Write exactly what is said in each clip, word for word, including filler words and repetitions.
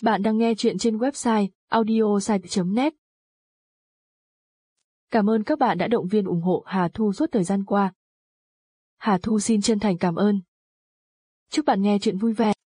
Bạn đang nghe chuyện trên website audiosite chấm net. Cảm ơn các bạn đã động viên ủng hộ Hà Thu suốt thời gian qua. Hà Thu xin chân thành cảm ơn. Chúc bạn nghe chuyện vui vẻ.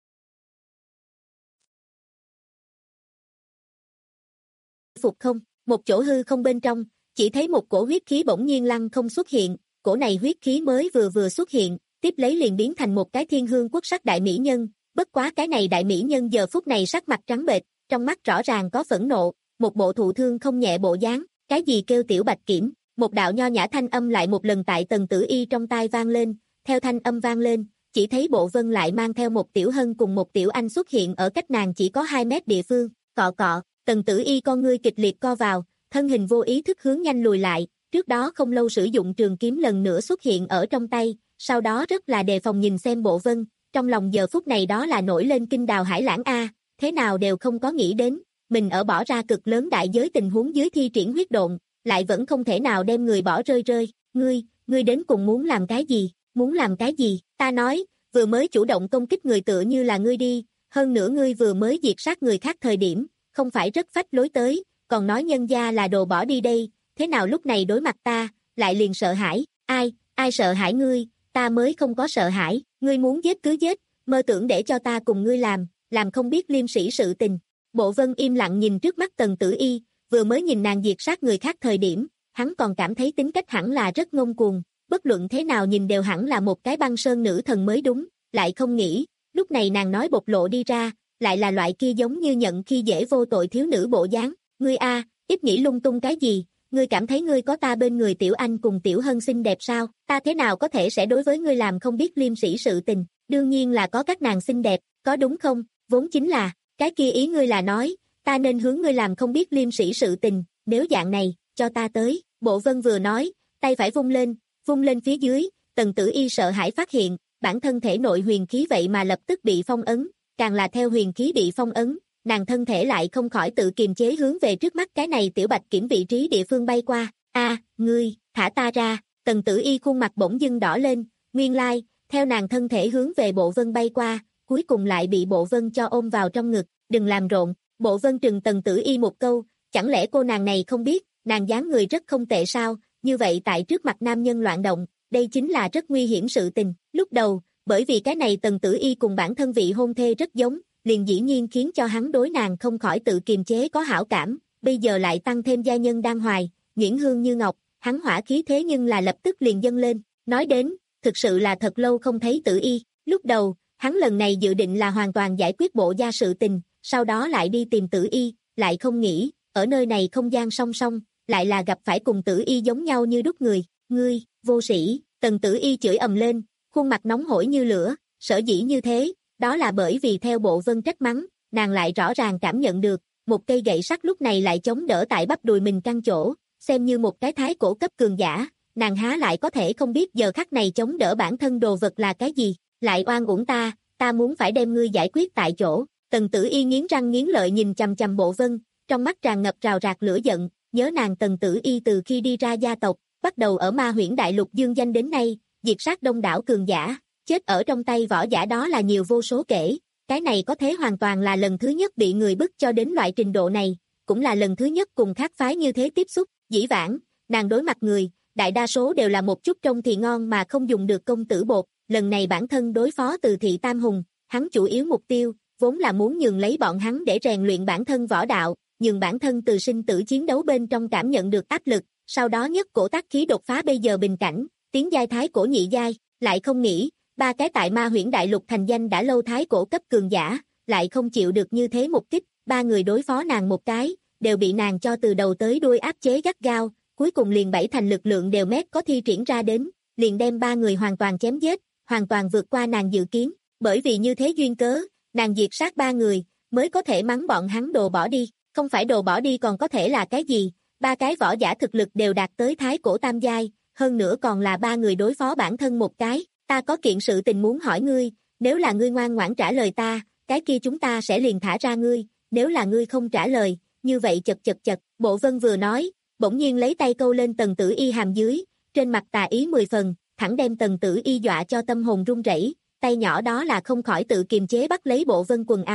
Phục không, một chỗ hư không bên trong, chỉ thấy một cổ huyết khí bỗng nhiên lăng không xuất hiện, cổ này huyết khí mới vừa vừa xuất hiện, tiếp lấy liền biến thành một cái thiên hương quốc sắc đại mỹ nhân, bất quá cái này đại mỹ nhân giờ phút này sắc mặt trắng bệch, trong mắt rõ ràng có phẫn nộ, một bộ thụ thương không nhẹ bộ dáng, cái gì kêu tiểu bạch kiểm, một đạo nho nhã thanh âm lại một lần tại Tần Tử Y trong tai vang lên, theo thanh âm vang lên, chỉ thấy Bộ Vân lại mang theo một tiểu hân cùng một tiểu anh xuất hiện ở cách nàng chỉ có hai mét địa phương, cọ cọ, Tần Tử Y con ngươi kịch liệt co vào, thân hình vô ý thức hướng nhanh lùi lại, trước đó không lâu sử dụng trường kiếm lần nữa xuất hiện ở trong tay, sau đó rất là đề phòng nhìn xem Bộ Vân, trong lòng giờ phút này đó là nổi lên kinh đào hải lãng a, thế nào đều không có nghĩ đến, mình ở bỏ ra cực lớn đại giới tình huống dưới thi triển huyết độn, lại vẫn không thể nào đem người bỏ rơi rơi, ngươi, ngươi đến cùng muốn làm cái gì, muốn làm cái gì, ta nói, vừa mới chủ động công kích người tựa như là ngươi đi, hơn nữa ngươi vừa mới diệt sát người khác thời điểm, không phải rất phách lối tới, còn nói nhân gia là đồ bỏ đi đây, thế nào lúc này đối mặt ta, lại liền sợ hãi, ai, ai sợ hãi ngươi, ta mới không có sợ hãi, ngươi muốn giết cứ giết, mơ tưởng để cho ta cùng ngươi làm, làm không biết liêm sĩ sự tình. Bộ Vân im lặng nhìn trước mắt Tần Tử Y, vừa mới nhìn nàng diệt sát người khác thời điểm, hắn còn cảm thấy tính cách hẳn là rất ngông cuồng, bất luận thế nào nhìn đều hẳn là một cái băng sơn nữ thần mới đúng, lại không nghĩ, lúc này nàng nói bộc lộ đi ra, lại là loại kia giống như nhận khi dễ vô tội thiếu nữ bộ dáng, ngươi a, ít nghĩ lung tung cái gì, ngươi cảm thấy ngươi có ta bên người tiểu anh cùng tiểu hân xinh đẹp sao, ta thế nào có thể sẽ đối với ngươi làm không biết liêm sĩ sự tình, đương nhiên là có các nàng xinh đẹp, có đúng không, vốn chính là, cái kia ý ngươi là nói, ta nên hướng ngươi làm không biết liêm sĩ sự tình, nếu dạng này, cho ta tới, Bộ Vân vừa nói, tay phải vung lên, vung lên phía dưới, Tần Tử Y sợ hãi phát hiện, bản thân thể nội huyền khí vậy mà lập tức bị phong ấn, càng là theo huyền khí bị phong ấn, nàng thân thể lại không khỏi tự kiềm chế hướng về trước mắt cái này tiểu bạch kiểm vị trí địa phương bay qua, a, ngươi, thả ta ra, Tần Tử Y khuôn mặt bỗng dưng đỏ lên, nguyên lai, theo nàng thân thể hướng về Bộ Vân bay qua, cuối cùng lại bị Bộ Vân cho ôm vào trong ngực, đừng làm rộn, Bộ Vân trừng Tần Tử Y một câu, chẳng lẽ cô nàng này không biết, nàng dáng người rất không tệ sao, như vậy tại trước mặt nam nhân loạn động, đây chính là rất nguy hiểm sự tình, lúc đầu, bởi vì cái này Tần Tử Y cùng bản thân vị hôn thê rất giống, liền dĩ nhiên khiến cho hắn đối nàng không khỏi tự kiềm chế có hảo cảm, bây giờ lại tăng thêm gia nhân đang hoài, nhuyễn hương như ngọc, hắn hỏa khí thế nhưng là lập tức liền dâng lên, nói đến, thực sự là thật lâu không thấy Tử Y, lúc đầu, hắn lần này dự định là hoàn toàn giải quyết bộ gia sự tình, sau đó lại đi tìm Tử Y, lại không nghĩ, ở nơi này không gian song song, lại là gặp phải cùng Tử Y giống nhau như đúc người, ngươi, vô sĩ, Tần Tử Y chửi ầm lên, khuôn mặt nóng hổi như lửa, sở dĩ như thế, đó là bởi vì theo Bộ Vân trách mắng, nàng lại rõ ràng cảm nhận được, một cây gậy sắt lúc này lại chống đỡ tại bắp đùi mình căng chỗ, xem như một cái thái cổ cấp cường giả, nàng há lại có thể không biết giờ khắc này chống đỡ bản thân đồ vật là cái gì, lại oan uổng ta, ta muốn phải đem ngươi giải quyết tại chỗ. Tần Tử Y nghiến răng nghiến lợi nhìn chằm chằm Bộ Vân, trong mắt tràn ngập rào rạt lửa giận, nhớ nàng Tần Tử Y từ khi đi ra gia tộc, bắt đầu ở Ma Huyễn Đại Lục dương danh đến nay, diệt sát đông đảo cường giả, chết ở trong tay võ giả đó là nhiều vô số kể, cái này có thế hoàn toàn là lần thứ nhất bị người bức cho đến loại trình độ này, cũng là lần thứ nhất cùng khác phái như thế tiếp xúc, dĩ vãng, nàng đối mặt người, đại đa số đều là một chút trông thì ngon mà không dùng được công tử bột, lần này bản thân đối phó Từ Thị Tam Hùng, hắn chủ yếu mục tiêu, vốn là muốn nhường lấy bọn hắn để rèn luyện bản thân võ đạo, nhường bản thân từ sinh tử chiến đấu bên trong cảm nhận được áp lực, sau đó nhất cổ tác khí đột phá bây giờ bình cảnh, tiến giai thái cổ nhị giai, lại không nghĩ, ba cái tại Ma Huyễn Đại Lục thành danh đã lâu thái cổ cấp cường giả, lại không chịu được như thế một kích, ba người đối phó nàng một cái, đều bị nàng cho từ đầu tới đuôi áp chế gắt gao, cuối cùng liền bảy thành lực lượng đều mét có thi triển ra đến, liền đem ba người hoàn toàn chém giết, hoàn toàn vượt qua nàng dự kiến, bởi vì như thế duyên cớ, nàng diệt sát ba người, mới có thể mắng bọn hắn đồ bỏ đi, không phải đồ bỏ đi còn có thể là cái gì, ba cái võ giả thực lực đều đạt tới thái cổ tam giai, hơn nữa còn là ba người đối phó bản thân một cái, ta có kiện sự tình muốn hỏi ngươi, nếu là ngươi ngoan ngoãn trả lời ta, cái kia chúng ta sẽ liền thả ra ngươi, nếu là ngươi không trả lời, như vậy chật chật chật, Bộ Vân vừa nói, bỗng nhiên lấy tay câu lên Tần Tử Y hàm dưới, trên mặt tà ý mười phần, thẳng đem Tần Tử Y dọa cho tâm hồn run rẩy, tay nhỏ đó là không khỏi tự kiềm chế bắt lấy Bộ Vân quần áo,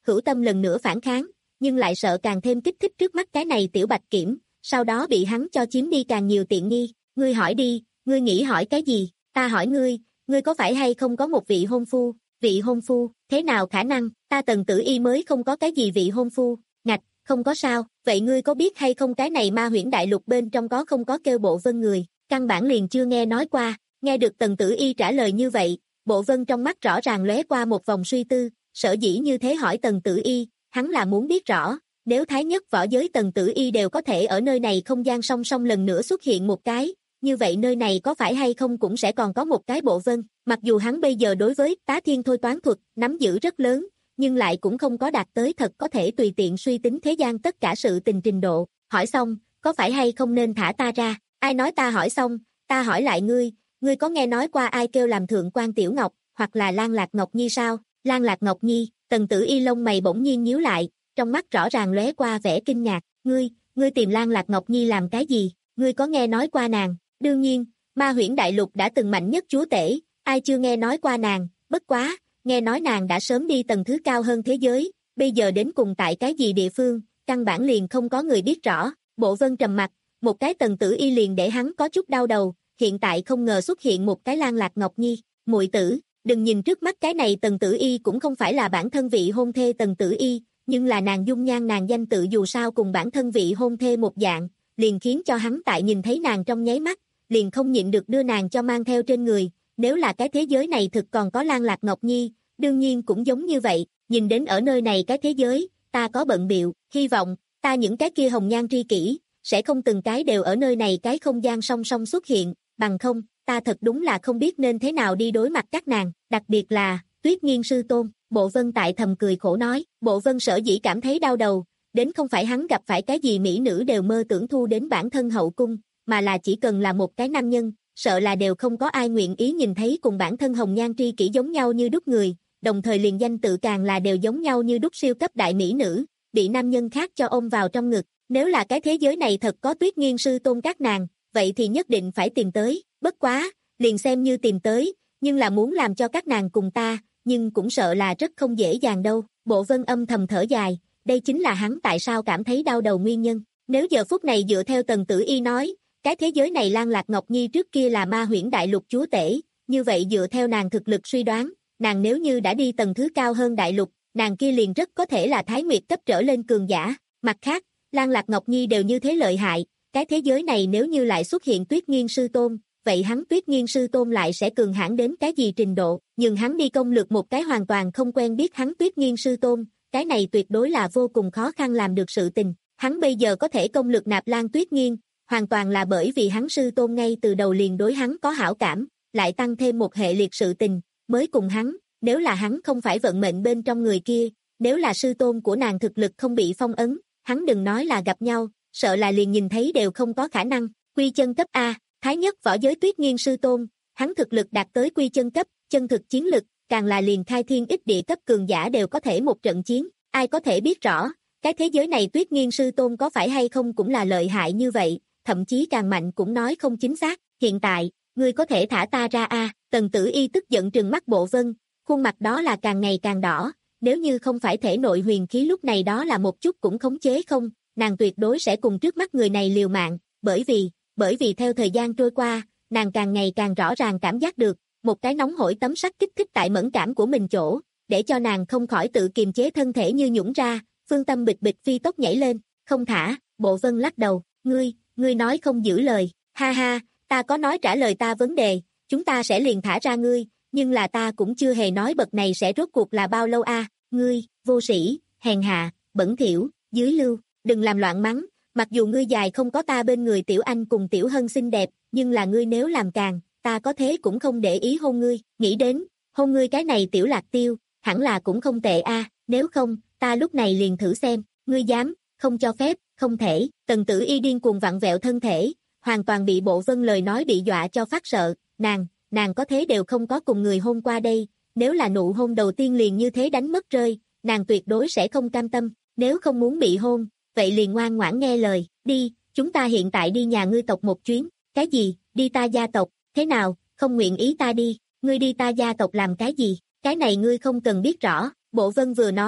hữu tâm lần nữa phản kháng, nhưng lại sợ càng thêm kích thích trước mắt cái này tiểu bạch kiểm, sau đó bị hắn cho chiếm đi càng nhiều tiện nghi. Ngươi hỏi đi, ngươi nghĩ hỏi cái gì? Ta hỏi ngươi, ngươi có phải hay không có một vị hôn phu? Vị hôn phu, thế nào khả năng? Ta Tần Tử Y mới không có cái gì vị hôn phu. Ngạch, không có sao. Vậy ngươi có biết hay không cái này Ma Huyễn Đại Lục bên trong có không có kêu Bộ Vân người? Căn bản liền chưa nghe nói qua. Nghe được Tần Tử Y trả lời như vậy, Bộ Vân trong mắt rõ ràng lóe qua một vòng suy tư, sở dĩ như thế hỏi Tần Tử Y, hắn là muốn biết rõ, nếu thái nhất võ giới Tần Tử Y đều có thể ở nơi này không gian song song lần nữa xuất hiện một cái, như vậy nơi này có phải hay không cũng sẽ còn có một cái Bộ Vân. Mặc dù hắn bây giờ đối với tá thiên thôi toán thuật nắm giữ rất lớn, nhưng lại cũng không có đạt tới thật có thể tùy tiện suy tính thế gian tất cả sự tình trình độ. Hỏi xong, có phải hay không nên thả ta ra? Ai nói ta hỏi xong, ta hỏi lại ngươi, ngươi có nghe nói qua ai kêu làm Thượng quan Tiểu Ngọc, hoặc là Lan Lạc Ngọc Nhi sao? Lan Lạc Ngọc Nhi, Tần Tử Y lông mày bỗng nhiên nhíu lại, trong mắt rõ ràng lóe qua vẻ kinh ngạc. Ngươi, ngươi tìm Lan Lạc Ngọc Nhi làm cái gì? Ngươi có nghe nói qua nàng? Đương nhiên, Ma Huyễn Đại Lục đã từng mạnh nhất chúa tể, ai chưa nghe nói qua nàng? Bất quá, nghe nói nàng đã sớm đi tầng thứ cao hơn thế giới, bây giờ đến cùng tại cái gì địa phương, căn bản liền không có người biết rõ. Bộ Vân trầm mặt, một cái Tần Tử Y liền để hắn có chút đau đầu, hiện tại không ngờ xuất hiện một cái Lan Lạc Ngọc Nhi. Muội tử, đừng nhìn trước mắt cái này Tần Tử Y cũng không phải là bản thân vị hôn thê Tần Tử Y, nhưng là nàng dung nhan nàng danh tự dù sao cùng bản thân vị hôn thê một dạng, liền khiến cho hắn tại nhìn thấy nàng trong nháy mắt, liền không nhịn được đưa nàng cho mang theo trên người. Nếu là cái thế giới này thực còn có Lan Lạc Ngọc Nhi, đương nhiên cũng giống như vậy, nhìn đến ở nơi này cái thế giới, ta có bận biệu, hy vọng, ta những cái kia hồng nhan tri kỷ, sẽ không từng cái đều ở nơi này cái không gian song song xuất hiện, bằng không, ta thật đúng là không biết nên thế nào đi đối mặt các nàng, đặc biệt là, Tuyết Nghiên sư tôn. Bộ Vân tại thầm cười khổ nói, Bộ Vân sở dĩ cảm thấy đau đầu, đến không phải hắn gặp phải cái gì mỹ nữ đều mơ tưởng thu đến bản thân hậu cung, mà là chỉ cần là một cái nam nhân, sợ là đều không có ai nguyện ý nhìn thấy cùng bản thân hồng nhan tri kỷ giống nhau như đúc người, đồng thời liền danh tự càng là đều giống nhau như đúc siêu cấp đại mỹ nữ, bị nam nhân khác cho ôm vào trong ngực. Nếu là cái thế giới này thật có Tuyết Nghiên sư tôn các nàng, vậy thì nhất định phải tìm tới, bất quá, liền xem như tìm tới, nhưng là muốn làm cho các nàng cùng ta, nhưng cũng sợ là rất không dễ dàng đâu. Bộ Vân âm thầm thở dài, đây chính là hắn tại sao cảm thấy đau đầu nguyên nhân. Nếu giờ phút này dựa theo Tần Tử Y nói, cái thế giới này Lan Lạc Ngọc Nhi trước kia là Ma Huyễn Đại Lục chúa tể, như vậy dựa theo nàng thực lực suy đoán, nàng nếu như đã đi tầng thứ cao hơn đại lục, nàng kia liền rất có thể là Thái Nguyệt cấp trở lên cường giả. Mặt khác, Lan Lạc Ngọc Nhi đều như thế lợi hại, cái thế giới này nếu như lại xuất hiện Tuyết Nghiên sư tôn, vậy hắn Tuyết Nghiên sư tôn lại sẽ cường hãn đến cái gì trình độ, nhưng hắn đi công lược một cái hoàn toàn không quen biết hắn Tuyết Nghiên sư tôn, cái này tuyệt đối là vô cùng khó khăn làm được sự tình. Hắn bây giờ có thể công lược Nạp Lan Tuyết Nghiên, hoàn toàn là bởi vì hắn sư tôn ngay từ đầu liền đối hắn có hảo cảm, lại tăng thêm một hệ liệt sự tình, mới cùng hắn, nếu là hắn không phải vận mệnh bên trong người kia, nếu là sư tôn của nàng thực lực không bị phong ấn, hắn đừng nói là gặp nhau, sợ là liền nhìn thấy đều không có khả năng. Quy chân cấp A, Thái nhất võ giới Tuyết Nghiên sư tôn, hắn thực lực đạt tới quy chân cấp, chân thực chiến lực, càng là liền khai thiên ích địa cấp cường giả đều có thể một trận chiến, ai có thể biết rõ, cái thế giới này Tuyết Nghiên sư tôn có phải hay không cũng là lợi hại như vậy, thậm chí càng mạnh cũng nói không chính xác. Hiện tại, ngươi có thể thả ta ra a? Tần Tử Y tức giận trừng mắt Bộ Vân, khuôn mặt đó là càng ngày càng đỏ, nếu như không phải thể nội huyền khí lúc này đó là một chút cũng khống chế không, nàng tuyệt đối sẽ cùng trước mắt người này liều mạng, bởi vì, bởi vì theo thời gian trôi qua, nàng càng ngày càng rõ ràng cảm giác được, một cái nóng hổi tấm sắt kích thích tại mẫn cảm của mình chỗ, để cho nàng không khỏi tự kiềm chế thân thể như nhũng ra, phương tâm bịch bịch phi tốc nhảy lên, không thả. Bộ Vân lắc đầu, ngươi, ngươi nói không giữ lời, ha ha, ta có nói trả lời ta vấn đề, chúng ta sẽ liền thả ra ngươi, nhưng là ta cũng chưa hề nói bậc này sẽ rốt cuộc là bao lâu a, ngươi, vô sĩ, hèn hạ, bẩn thỉu, dưới lưu, đừng làm loạn mắng, mặc dù ngươi dài không có ta bên người Tiểu Anh cùng Tiểu Hân xinh đẹp, nhưng là ngươi nếu làm càng, ta có thế cũng không để ý hôn ngươi, nghĩ đến, hôn ngươi cái này Tiểu Lạc Tiêu, hẳn là cũng không tệ a, nếu không, ta lúc này liền thử xem, ngươi dám, không cho phép, không thể. Tần Tử Y điên cuồng vặn vẹo thân thể, hoàn toàn bị Bộ Vân lời nói bị dọa cho phát sợ, nàng, nàng có thế đều không có cùng người hôn qua đây, nếu là nụ hôn đầu tiên liền như thế đánh mất rơi, nàng tuyệt đối sẽ không cam tâm, nếu không muốn bị hôn, vậy liền ngoan ngoãn nghe lời, đi, chúng ta hiện tại đi nhà ngươi tộc một chuyến, cái gì, đi ta gia tộc, thế nào, không nguyện ý ta đi, ngươi đi ta gia tộc làm cái gì, cái này ngươi không cần biết rõ. Bộ Vân vừa nói,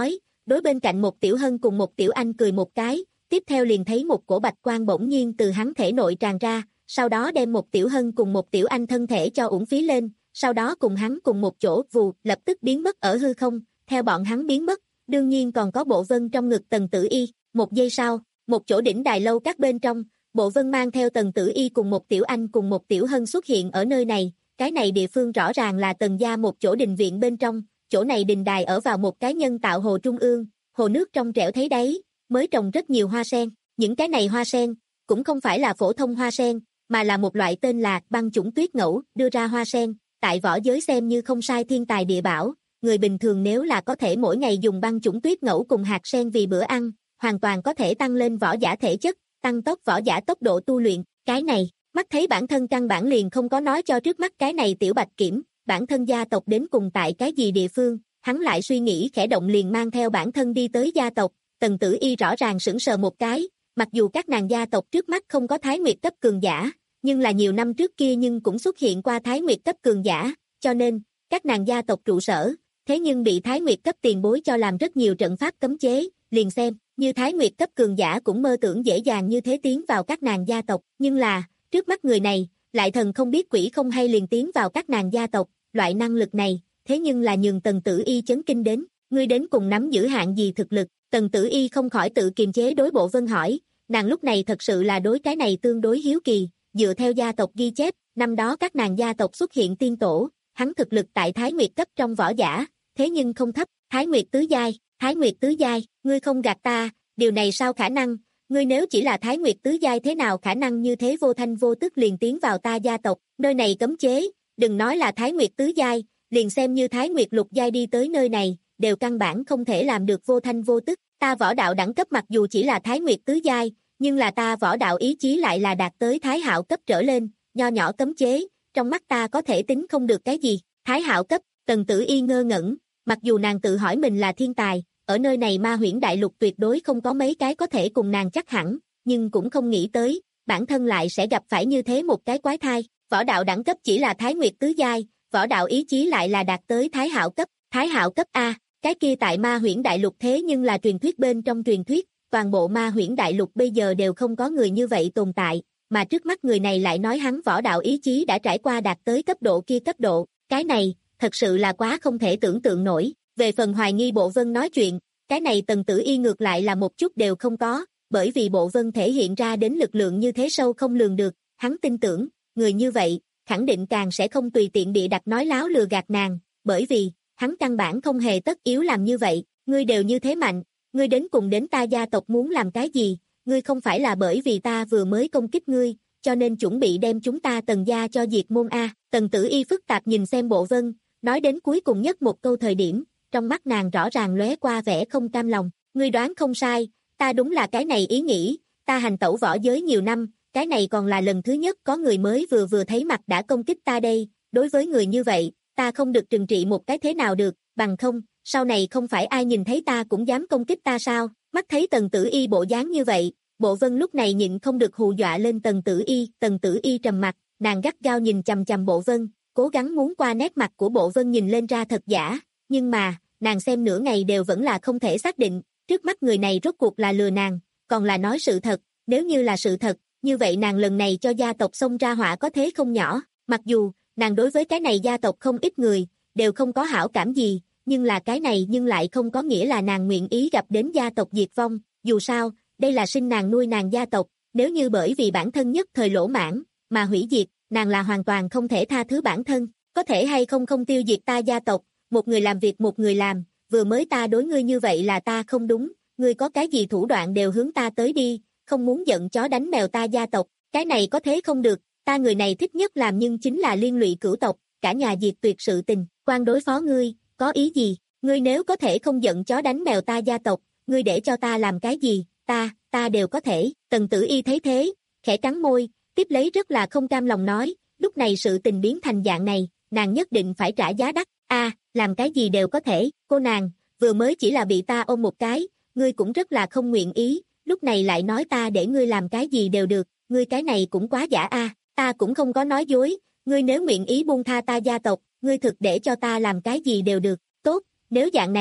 đối bên cạnh một Tiểu Hân cùng một Tiểu Anh cười một cái, tiếp theo liền thấy một cổ bạch quang bỗng nhiên từ hắn thể nội tràn ra, sau đó đem một Tiểu Hân cùng một Tiểu Anh thân thể cho uổng phí lên, sau đó cùng hắn cùng một chỗ vù lập tức biến mất ở hư không, theo bọn hắn biến mất, đương nhiên còn có Bộ Vân trong ngực Tần Tử Y, một giây sau, một chỗ đỉnh đài lâu các bên trong, Bộ Vân mang theo Tần Tử Y cùng một Tiểu Anh cùng một Tiểu Hân xuất hiện ở nơi này, cái này địa phương rõ ràng là Tần gia một chỗ đình viện bên trong, chỗ này đình đài ở vào một cái nhân tạo hồ trung ương, hồ nước trong trẻo thấy đáy, mới trồng rất nhiều hoa sen, những cái này hoa sen, cũng không phải là phổ thông hoa sen, mà là một loại tên là băng chủng tuyết ngẫu đưa ra hoa sen, tại võ giới xem như không sai thiên tài địa bảo, người bình thường nếu là có thể mỗi ngày dùng băng chủng tuyết ngẫu cùng hạt sen vì bữa ăn, hoàn toàn có thể tăng lên võ giả thể chất, tăng tốc võ giả tốc độ tu luyện, cái này, mắt thấy bản thân căn bản liền không có nói cho trước mắt cái này tiểu bạch kiểm, bản thân gia tộc đến cùng tại cái gì địa phương, hắn lại suy nghĩ khẽ động liền mang theo bản thân đi tới gia tộc, Tần Tử Y rõ ràng sững sờ một cái, mặc dù các nàng gia tộc trước mắt không có Thái Nguyệt cấp cường giả, nhưng là nhiều năm trước kia nhưng cũng xuất hiện qua Thái Nguyệt cấp cường giả, cho nên, các nàng gia tộc trụ sở, thế nhưng bị Thái Nguyệt cấp tiền bối cho làm rất nhiều trận pháp cấm chế, liền xem, như Thái Nguyệt cấp cường giả cũng mơ tưởng dễ dàng như thế tiến vào các nàng gia tộc, nhưng là, trước mắt người này, lại thần không biết quỷ không hay liền tiến vào các nàng gia tộc, loại năng lực này, thế nhưng là nhường Tần Tử Y chấn kinh đến, ngươi đến cùng nắm giữ hạng gì thực lực, Tần Tử Y không khỏi tự kiềm chế đối Bộ Vân hỏi, nàng lúc này thật sự là đối cái này tương đối hiếu kỳ, dựa theo gia tộc ghi chép, năm đó các nàng gia tộc xuất hiện tiên tổ, hắn thực lực tại Thái Nguyệt cấp trong võ giả, thế nhưng không thấp, Thái Nguyệt tứ giai, Thái Nguyệt tứ giai, ngươi không gạt ta, điều này sao khả năng, ngươi nếu chỉ là Thái Nguyệt tứ giai thế nào khả năng như thế vô thanh vô tức liền tiến vào ta gia tộc, nơi này cấm chế, đừng nói là Thái Nguyệt tứ giai, liền xem như Thái Nguyệt lục giai đi tới nơi này, đều căn bản không thể làm được vô thanh vô tức, ta võ đạo đẳng cấp mặc dù chỉ là Thái Nguyệt tứ giai, nhưng là ta võ đạo ý chí lại là đạt tới Thái Hạo cấp trở lên, nho nhỏ cấm chế, trong mắt ta có thể tính không được cái gì, Thái Hạo cấp, Tần Tử Y ngơ ngẩn, mặc dù nàng tự hỏi mình là thiên tài, ở nơi này ma huyễn đại lục tuyệt đối không có mấy cái có thể cùng nàng chắc hẳn, nhưng cũng không nghĩ tới, bản thân lại sẽ gặp phải như thế một cái quái thai, võ đạo đẳng cấp chỉ là Thái Nguyệt tứ giai, võ đạo ý chí lại là đạt tới Thái Hạo cấp, Thái Hạo cấp A, cái kia tại ma huyễn đại lục thế nhưng là truyền thuyết bên trong truyền thuyết, toàn bộ ma huyễn đại lục bây giờ đều không có người như vậy tồn tại, mà trước mắt người này lại nói hắn võ đạo ý chí đã trải qua đạt tới cấp độ kia cấp độ, cái này, thật sự là quá không thể tưởng tượng nổi, về phần hoài nghi Bộ Vân nói chuyện, cái này Tần Tử Y ngược lại là một chút đều không có, bởi vì Bộ Vân thể hiện ra đến lực lượng như thế sâu không lường được, hắn tin tưởng, người như vậy, khẳng định càng sẽ không tùy tiện bị đặt nói láo lừa gạt nàng, bởi vì, hắn căn bản không hề tất yếu làm như vậy, ngươi đều như thế mạnh, ngươi đến cùng đến ta gia tộc muốn làm cái gì, ngươi không phải là bởi vì ta vừa mới công kích ngươi, cho nên chuẩn bị đem chúng ta Tần gia cho diệt môn A, Tần Tử Y phức tạp nhìn xem Bộ Vân, nói đến cuối cùng nhất một câu thời điểm, trong mắt nàng rõ ràng lóe qua vẻ không cam lòng, ngươi đoán không sai, ta đúng là cái này ý nghĩ, ta hành tẩu võ giới nhiều năm, cái này còn là lần thứ nhất có người mới vừa vừa thấy mặt đã công kích ta đây, đối với người như vậy, ta không được trừng trị một cái thế nào được, bằng không, sau này không phải ai nhìn thấy ta cũng dám công kích ta sao, mắt thấy Tần Tử Y bộ dáng như vậy, Bộ Vân lúc này nhịn không được hù dọa lên Tần Tử Y, Tần Tử Y trầm mặt, nàng gắt gao nhìn chằm chằm Bộ Vân, cố gắng muốn qua nét mặt của Bộ Vân nhìn lên ra thật giả, nhưng mà, nàng xem nửa ngày đều vẫn là không thể xác định, trước mắt người này rốt cuộc là lừa nàng, còn là nói sự thật, nếu như là sự thật, như vậy nàng lần này cho gia tộc xông ra họa có thế không nhỏ, mặc dù, nàng đối với cái này gia tộc không ít người, đều không có hảo cảm gì, nhưng là cái này nhưng lại không có nghĩa là nàng nguyện ý gặp đến gia tộc diệt vong, dù sao, đây là sinh nàng nuôi nàng gia tộc, nếu như bởi vì bản thân nhất thời lỗ mãn, mà hủy diệt, nàng là hoàn toàn không thể tha thứ bản thân, có thể hay không không tiêu diệt ta gia tộc, một người làm việc một người làm, vừa mới ta đối ngươi như vậy là ta không đúng, ngươi có cái gì thủ đoạn đều hướng ta tới đi, không muốn giận chó đánh mèo ta gia tộc, cái này có thế không được, ta người này thích nhất làm nhưng chính là liên lụy cửu tộc, cả nhà diệt tuyệt sự tình, quan đối phó ngươi, có ý gì, ngươi nếu có thể không giận chó đánh mèo ta gia tộc, ngươi để cho ta làm cái gì, ta, ta đều có thể, Tần Tử Y thấy thế, khẽ cắn môi, tiếp lấy rất là không cam lòng nói, lúc này sự tình biến thành dạng này, nàng nhất định phải trả giá đắt, a, làm cái gì đều có thể, cô nàng, vừa mới chỉ là bị ta ôm một cái, ngươi cũng rất là không nguyện ý, lúc này lại nói ta để ngươi làm cái gì đều được, ngươi cái này cũng quá giả a, ta cũng không có nói dối, ngươi nếu nguyện ý buông tha ta gia tộc, ngươi thực để cho ta làm cái gì đều được, tốt, nếu dạng này,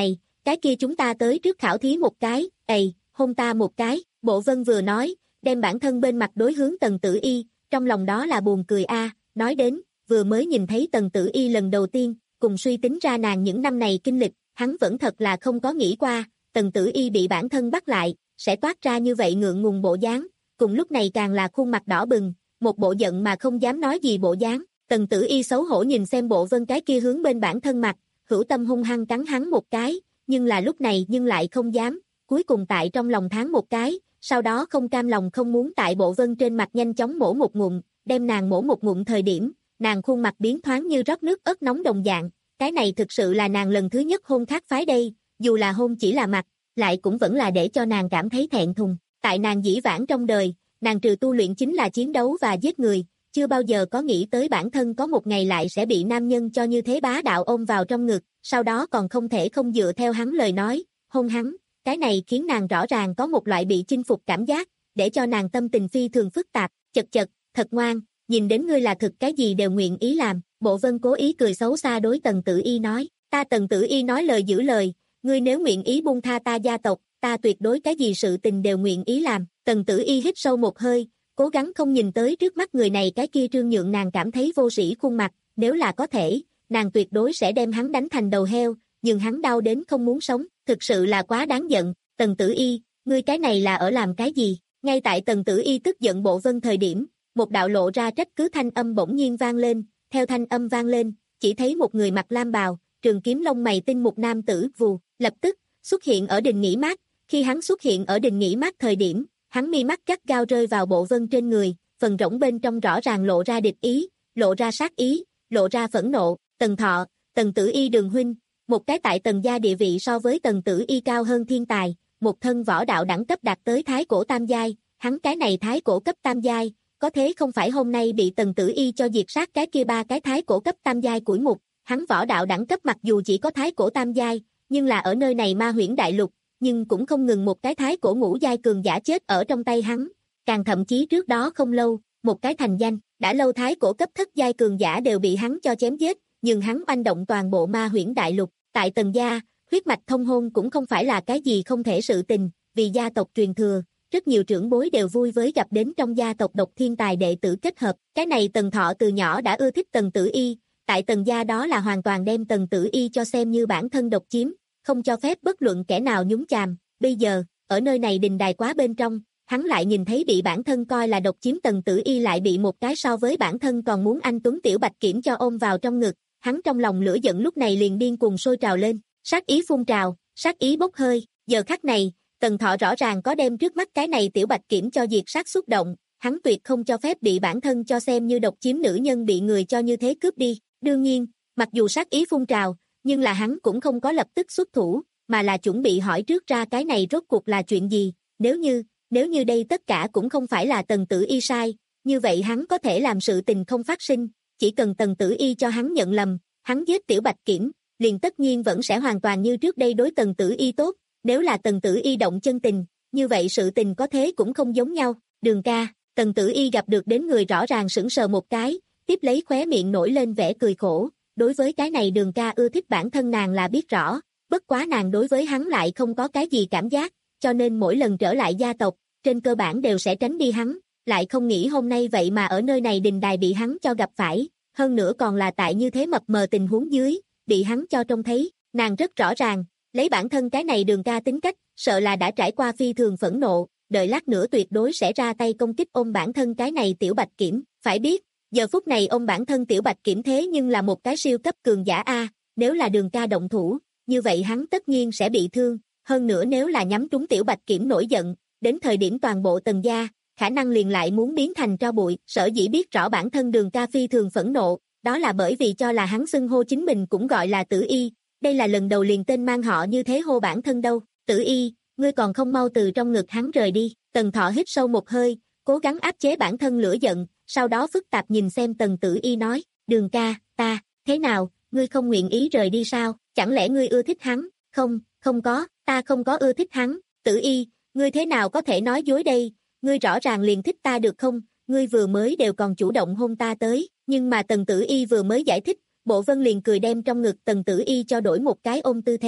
cái kia chúng ta tới trước khảo thí một cái, ầy, hôn ta một cái, Bộ Vân vừa nói, đem bản thân bên mặt đối hướng Tần Tử Y, trong lòng đó là buồn cười a, nói đến, vừa mới nhìn thấy Tần Tử Y lần đầu tiên, cùng suy tính ra nàng những năm này kinh lịch, hắn vẫn thật là không có nghĩ qua, Tần Tử Y bị bản thân bắt lại, sẽ toát ra như vậy ngượng ngùng bộ dáng, cùng lúc này càng là khuôn mặt đỏ bừng, một bộ giận mà không dám nói gì bộ dáng. Tần Tử Y xấu hổ nhìn xem Bộ Vân cái kia hướng bên bản thân mặt, hữu tâm hung hăng cắn hắn một cái, nhưng là lúc này nhưng lại không dám, cuối cùng tại trong lòng tháng một cái, sau đó không cam lòng không muốn tại Bộ Vân trên mặt nhanh chóng mổ một ngụm, đem nàng mổ một ngụm thời điểm, nàng khuôn mặt biến thoáng như rót nước ớt nóng đồng dạng, cái này thực sự là nàng lần thứ nhất hôn khác phái đây, dù là hôn chỉ là mặt, lại cũng vẫn là để cho nàng cảm thấy thẹn thùng, tại nàng dĩ vãng trong đời, nàng trừ tu luyện chính là chiến đấu và giết người, chưa bao giờ có nghĩ tới bản thân có một ngày lại sẽ bị nam nhân cho như thế bá đạo ôm vào trong ngực, sau đó còn không thể không dựa theo hắn lời nói, hôn hắn, cái này khiến nàng rõ ràng có một loại bị chinh phục cảm giác, để cho nàng tâm tình phi thường phức tạp, chật chật, thật ngoan, nhìn đến ngươi là thực cái gì đều nguyện ý làm, Bộ Vân cố ý cười xấu xa đối Tần Tử Y nói, ta Tần Tử Y nói lời giữ lời, ngươi nếu nguyện ý buông tha ta gia tộc, ta tuyệt đối cái gì sự tình đều nguyện ý làm, Tần Tử Y hít sâu một hơi, cố gắng không nhìn tới trước mắt người này cái kia trương nhượng nàng cảm thấy vô sĩ khuôn mặt, nếu là có thể, nàng tuyệt đối sẽ đem hắn đánh thành đầu heo, nhưng hắn đau đến không muốn sống, thực sự là quá đáng giận, Tần Tử Y, ngươi cái này là ở làm cái gì, ngay tại Tần Tử Y tức giận Bộ Vân thời điểm, một đạo lộ ra trách cứ thanh âm bỗng nhiên vang lên, theo thanh âm vang lên, chỉ thấy một người mặc lam bào, trường kiếm lông mày tinh một nam tử vù, lập tức, xuất hiện ở đình nghỉ mát, khi hắn xuất hiện ở đình nghỉ mát thời điểm, hắn mi mắt gắt gao rơi vào Bộ Vân trên người, phần rỗng bên trong rõ ràng lộ ra địch ý, lộ ra sát ý, lộ ra phẫn nộ, Tần Thọ, Tần Tử Y đường huynh, một cái tại Tần gia địa vị so với Tần Tử Y cao hơn thiên tài, một thân võ đạo đẳng cấp đạt tới thái cổ tam giai, hắn cái này thái cổ cấp tam giai, có thế không phải hôm nay bị Tần Tử Y cho diệt sát cái kia ba cái thái cổ cấp tam giai củi mục, hắn võ đạo đẳng cấp mặc dù chỉ có thái cổ tam giai, nhưng là ở nơi này Ma Huyễn Đại Lục, nhưng cũng không ngừng một cái thái cổ ngũ giai cường giả chết ở trong tay hắn, càng thậm chí trước đó không lâu, một cái thành danh, đã lâu thái cổ cấp thất giai cường giả đều bị hắn cho chém giết, nhưng hắn oanh động toàn bộ Ma Huyễn Đại Lục, tại Tần gia, huyết mạch thông hôn cũng không phải là cái gì không thể sự tình, vì gia tộc truyền thừa, rất nhiều trưởng bối đều vui với gặp đến trong gia tộc độc thiên tài đệ tử kết hợp, cái này Tần Thọ từ nhỏ đã ưa thích Tần Tử Y, tại Tần gia đó là hoàn toàn đem Tần Tử Y cho xem như bản thân độc chiếm, không cho phép bất luận kẻ nào nhúng chàm, bây giờ, ở nơi này đình đài quá bên trong, hắn lại nhìn thấy bị bản thân coi là độc chiếm Tần Tử Y lại bị một cái so với bản thân còn muốn anh tuấn tiểu bạch kiểm cho ôm vào trong ngực, hắn trong lòng lửa giận lúc này liền điên cuồng sôi trào lên, sát ý phun trào, sát ý bốc hơi, giờ khắc này, Tần Thọ rõ ràng có đem trước mắt cái này tiểu bạch kiểm cho diệt sát xúc động, hắn tuyệt không cho phép bị bản thân cho xem như độc chiếm nữ nhân bị người cho như thế cướp đi, đương nhiên, mặc dù sát ý phun trào, nhưng là hắn cũng không có lập tức xuất thủ, mà là chuẩn bị hỏi trước ra cái này rốt cuộc là chuyện gì, nếu như, nếu như đây tất cả cũng không phải là Tần Tử Y sai, như vậy hắn có thể làm sự tình không phát sinh, chỉ cần Tần Tử Y cho hắn nhận lầm, hắn giết tiểu bạch kiểm, liền tất nhiên vẫn sẽ hoàn toàn như trước đây đối Tần Tử Y tốt, nếu là Tần Tử Y động chân tình, như vậy sự tình có thế cũng không giống nhau, Đường ca, Tần Tử Y gặp được đến người rõ ràng sững sờ một cái, tiếp lấy khóe miệng nổi lên vẻ cười khổ, đối với cái này Đường ca ưa thích bản thân nàng là biết rõ, bất quá nàng đối với hắn lại không có cái gì cảm giác, cho nên mỗi lần trở lại gia tộc, trên cơ bản đều sẽ tránh đi hắn, lại không nghĩ hôm nay vậy mà ở nơi này đình đài bị hắn cho gặp phải, hơn nữa còn là tại như thế mập mờ tình huống dưới, bị hắn cho trông thấy, nàng rất rõ ràng, lấy bản thân cái này Đường ca tính cách, sợ là đã trải qua phi thường phẫn nộ, đợi lát nữa tuyệt đối sẽ ra tay công kích ôm bản thân cái này tiểu bạch kiểm, phải biết, giờ phút này ôm bản thân tiểu bạch kiểm thế nhưng là một cái siêu cấp cường giả A, nếu là Đường ca động thủ, như vậy hắn tất nhiên sẽ bị thương, hơn nữa nếu là nhắm trúng tiểu bạch kiểm nổi giận, đến thời điểm toàn bộ Tần gia, khả năng liền lại muốn biến thành tro bụi, sở dĩ biết rõ bản thân Đường ca phi thường phẫn nộ, đó là bởi vì cho là hắn xưng hô chính mình cũng gọi là Tử Y, đây là lần đầu liền tên mang họ như thế hô bản thân đâu, Tử Y, ngươi còn không mau từ trong ngực hắn rời đi, Tần Thọ hít sâu một hơi, cố gắng áp chế bản thân lửa giận, sau đó phức tạp nhìn xem Tần Tử Y nói, Đường ca, ta, thế nào, ngươi không nguyện ý rời đi sao, chẳng lẽ ngươi ưa thích hắn, không, không có, ta không có ưa thích hắn, Tử Y, ngươi thế nào có thể nói dối đây, ngươi rõ ràng liền thích ta được không, ngươi vừa mới đều còn chủ động hôn ta tới, nhưng mà Tần Tử Y vừa mới giải thích, Bộ Vân liền cười đem trong ngực Tần Tử Y cho đổi một cái ôm tư thế,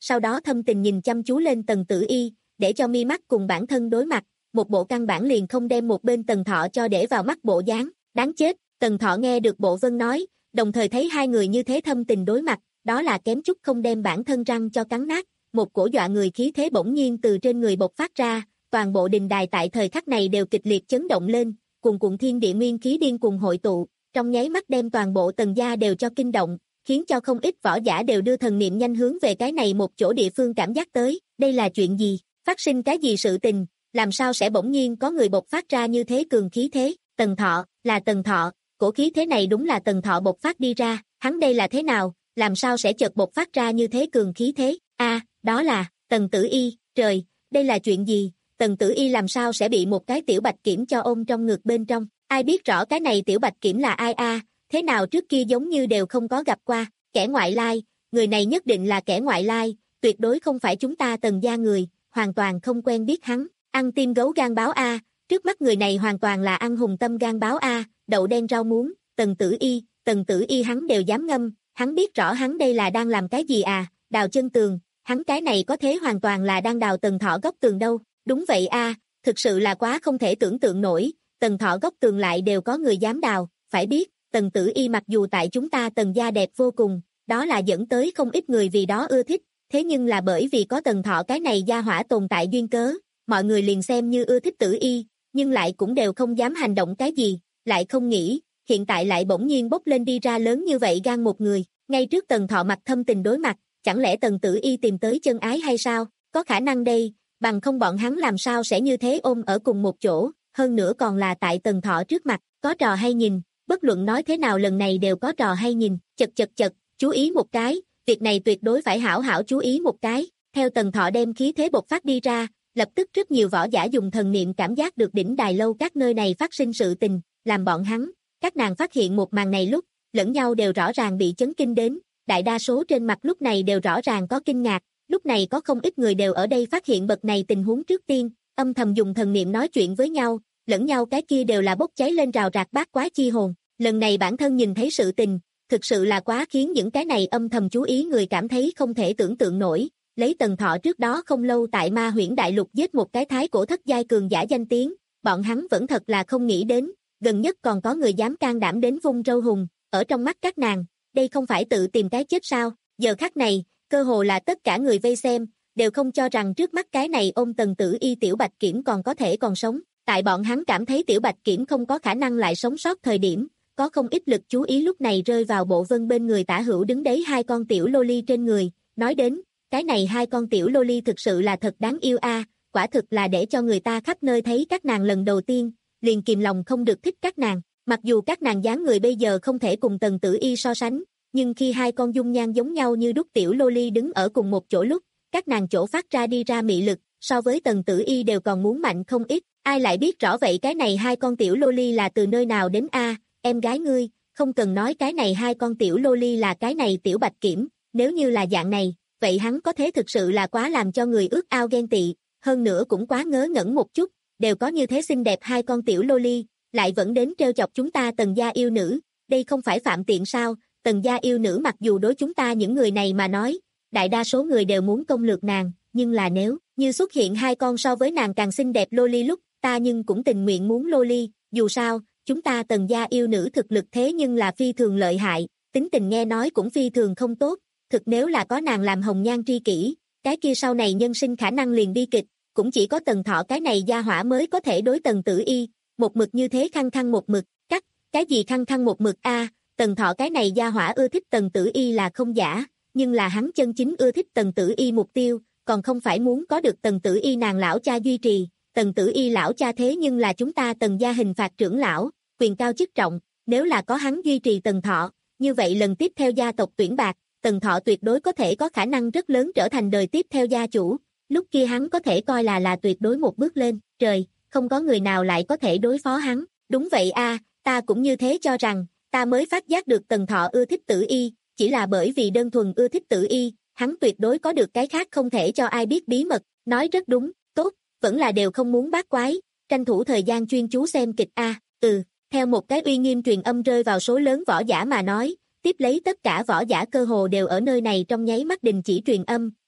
sau đó thâm tình nhìn chăm chú lên Tần Tử Y, để cho mi mắt cùng bản thân đối mặt, một bộ căn bản liền không đem một bên Tần Thọ cho để vào mắt bộ dáng, đáng chết. Tần Thọ nghe được Bộ Vân nói, đồng thời thấy hai người như thế thâm tình đối mặt, đó là kém chút không đem bản thân răng cho cắn nát, một cổ dọa người khí thế bỗng nhiên từ trên người bộc phát ra, toàn bộ đình đài tại thời khắc này đều kịch liệt chấn động lên, cuồn cuộn thiên địa nguyên khí điên cuồng hội tụ, trong nháy mắt đem toàn bộ Tần gia đều cho kinh động, khiến cho không ít võ giả đều đưa thần niệm nhanh hướng về cái này một chỗ địa phương cảm giác tới, đây là chuyện gì, phát sinh cái gì sự tình, làm sao sẽ bỗng nhiên có người bộc phát ra như thế cường khí thế, Tần Thọ, là Tần Thọ, cổ khí thế này đúng là Tần Thọ bộc phát đi ra, hắn đây là thế nào, làm sao sẽ chợt bộc phát ra như thế cường khí thế, a đó là, Tần Tử Y, trời, đây là chuyện gì, Tần Tử Y làm sao sẽ bị một cái tiểu bạch kiểm cho ôm trong ngực bên trong, ai biết rõ cái này tiểu bạch kiểm là ai a, thế nào trước kia giống như đều không có gặp qua, kẻ ngoại lai, người này nhất định là kẻ ngoại lai, tuyệt đối không phải chúng ta Tần gia người, hoàn toàn không quen biết hắn, ăn tim gấu gan báo a, trước mắt người này hoàn toàn là ăn hùng tâm gan báo a, đậu đen rau muống, Tần Tử Y, Tần Tử Y hắn đều dám ngâm, hắn biết rõ hắn đây là đang làm cái gì à, đào chân tường, hắn cái này có thế hoàn toàn là đang đào Tần Thọ góc tường đâu, đúng vậy a, thực sự là quá không thể tưởng tượng nổi, Tần Thọ góc tường lại đều có người dám đào, phải biết, Tần Tử Y mặc dù tại chúng ta Tần gia đẹp vô cùng, đó là dẫn tới không ít người vì đó ưa thích, thế nhưng là bởi vì có Tần Thọ cái này gia hỏa tồn tại duyên cớ, mọi người liền xem như ưa thích Tử Y, nhưng lại cũng đều không dám hành động cái gì, lại không nghĩ, hiện tại lại bỗng nhiên bốc lên đi ra lớn như vậy gan một người, ngay trước Tần Thọ mặt thâm tình đối mặt, chẳng lẽ Tần Tử Y tìm tới chân ái hay sao, có khả năng đây, bằng không bọn hắn làm sao sẽ như thế ôm ở cùng một chỗ, hơn nữa còn là tại Tần Thọ trước mặt, có trò hay nhìn, bất luận nói thế nào lần này đều có trò hay nhìn, chật chật chật, chú ý một cái, việc này tuyệt đối phải hảo hảo chú ý một cái, theo Tần Thọ đem khí thế bộc phát đi ra, lập tức rất nhiều võ giả dùng thần niệm cảm giác được đỉnh đài lâu các nơi này phát sinh sự tình, làm bọn hắn, các nàng phát hiện một màn này lúc, lẫn nhau đều rõ ràng bị chấn kinh đến, đại đa số trên mặt lúc này đều rõ ràng có kinh ngạc, lúc này có không ít người đều ở đây phát hiện bậc này tình huống trước tiên, âm thầm dùng thần niệm nói chuyện với nhau, lẫn nhau cái kia đều là bốc cháy lên rào rạc bát quái chi hồn, lần này bản thân nhìn thấy sự tình, thực sự là quá khiến những cái này âm thầm chú ý người cảm thấy không thể tưởng tượng nổi, lấy Tần Thọ trước đó không lâu tại Ma Huyễn Đại Lục giết một cái thái cổ thất giai cường giả danh tiếng, bọn hắn vẫn thật là không nghĩ đến, gần nhất còn có người dám can đảm đến vung râu hùng, ở trong mắt các nàng, đây không phải tự tìm cái chết sao, giờ khắc này, cơ hồ là tất cả người vây xem, đều không cho rằng trước mắt cái này ôm Tần Tử Y tiểu bạch kiểm còn có thể còn sống, tại bọn hắn cảm thấy tiểu bạch kiểm không có khả năng lại sống sót thời điểm, có không ít lực chú ý lúc này rơi vào Bộ Vân bên người Tả Hữu đứng đấy hai con tiểu loli trên người, nói đến, cái này hai con tiểu loli thực sự là thật đáng yêu a, quả thực là để cho người ta khắp nơi thấy các nàng lần đầu tiên, liền kìm lòng không được thích các nàng, mặc dù các nàng dáng người bây giờ không thể cùng Tần Tử Y so sánh, nhưng khi hai con dung nhan giống nhau như đúc tiểu loli đứng ở cùng một chỗ lúc, các nàng chỗ phát ra đi ra mị lực, so với Tần Tử Y đều còn muốn mạnh không ít, ai lại biết rõ vậy cái này hai con tiểu loli là từ nơi nào đến a, em gái ngươi, không cần nói cái này hai con tiểu loli là cái này tiểu bạch kiểm, nếu như là dạng này, vậy hắn có thế thực sự là quá làm cho người ước ao ghen tị, hơn nữa cũng quá ngớ ngẩn một chút, đều có như thế xinh đẹp hai con tiểu loli, lại vẫn đến trêu chọc chúng ta Tần gia yêu nữ, đây không phải phạm tiện sao, Tần gia yêu nữ mặc dù đối chúng ta những người này mà nói, đại đa số người đều muốn công lược nàng, nhưng là nếu như xuất hiện hai con so với nàng càng xinh đẹp loli lúc, ta nhưng cũng tình nguyện muốn loli, dù sao, chúng ta Tần gia yêu nữ thực lực thế nhưng là phi thường lợi hại, tính tình nghe nói cũng phi thường không tốt, thực nếu là có nàng làm hồng nhan tri kỷ, cái kia sau này nhân sinh khả năng liền bi kịch, cũng chỉ có Tần Thọ cái này gia hỏa mới có thể đối Tần Tử Y, một mực như thế khăng khăng một mực, cắt, cái gì khăng khăng một mực a, Tần Thọ cái này gia hỏa ưa thích Tần Tử Y là không giả, nhưng là hắn chân chính ưa thích Tần Tử Y mục tiêu, còn không phải muốn có được Tần Tử Y nàng lão cha duy trì, Tần Tử Y lão cha thế nhưng là chúng ta Tần gia hình phạt trưởng lão, quyền cao chức trọng, nếu là có hắn duy trì Tần Thọ, như vậy lần tiếp theo gia tộc tuyển bạc, Tần Thọ tuyệt đối có thể có khả năng rất lớn trở thành đời tiếp theo gia chủ, lúc kia hắn có thể coi là là tuyệt đối một bước lên, trời, không có người nào lại có thể đối phó hắn, đúng vậy a, ta cũng như thế cho rằng, ta mới phát giác được Tần Thọ ưa thích Tử Y, chỉ là bởi vì đơn thuần ưa thích Tử Y, hắn tuyệt đối có được cái khác không thể cho ai biết bí mật, nói rất đúng, tốt, vẫn là đều không muốn bát quái, tranh thủ thời gian chuyên chú xem kịch a, ừ, theo một cái uy nghiêm truyền âm rơi vào số lớn võ giả mà nói, tiếp lấy tất cả võ giả cơ hồ đều ở nơi này trong nháy mắt đình chỉ truyền âm,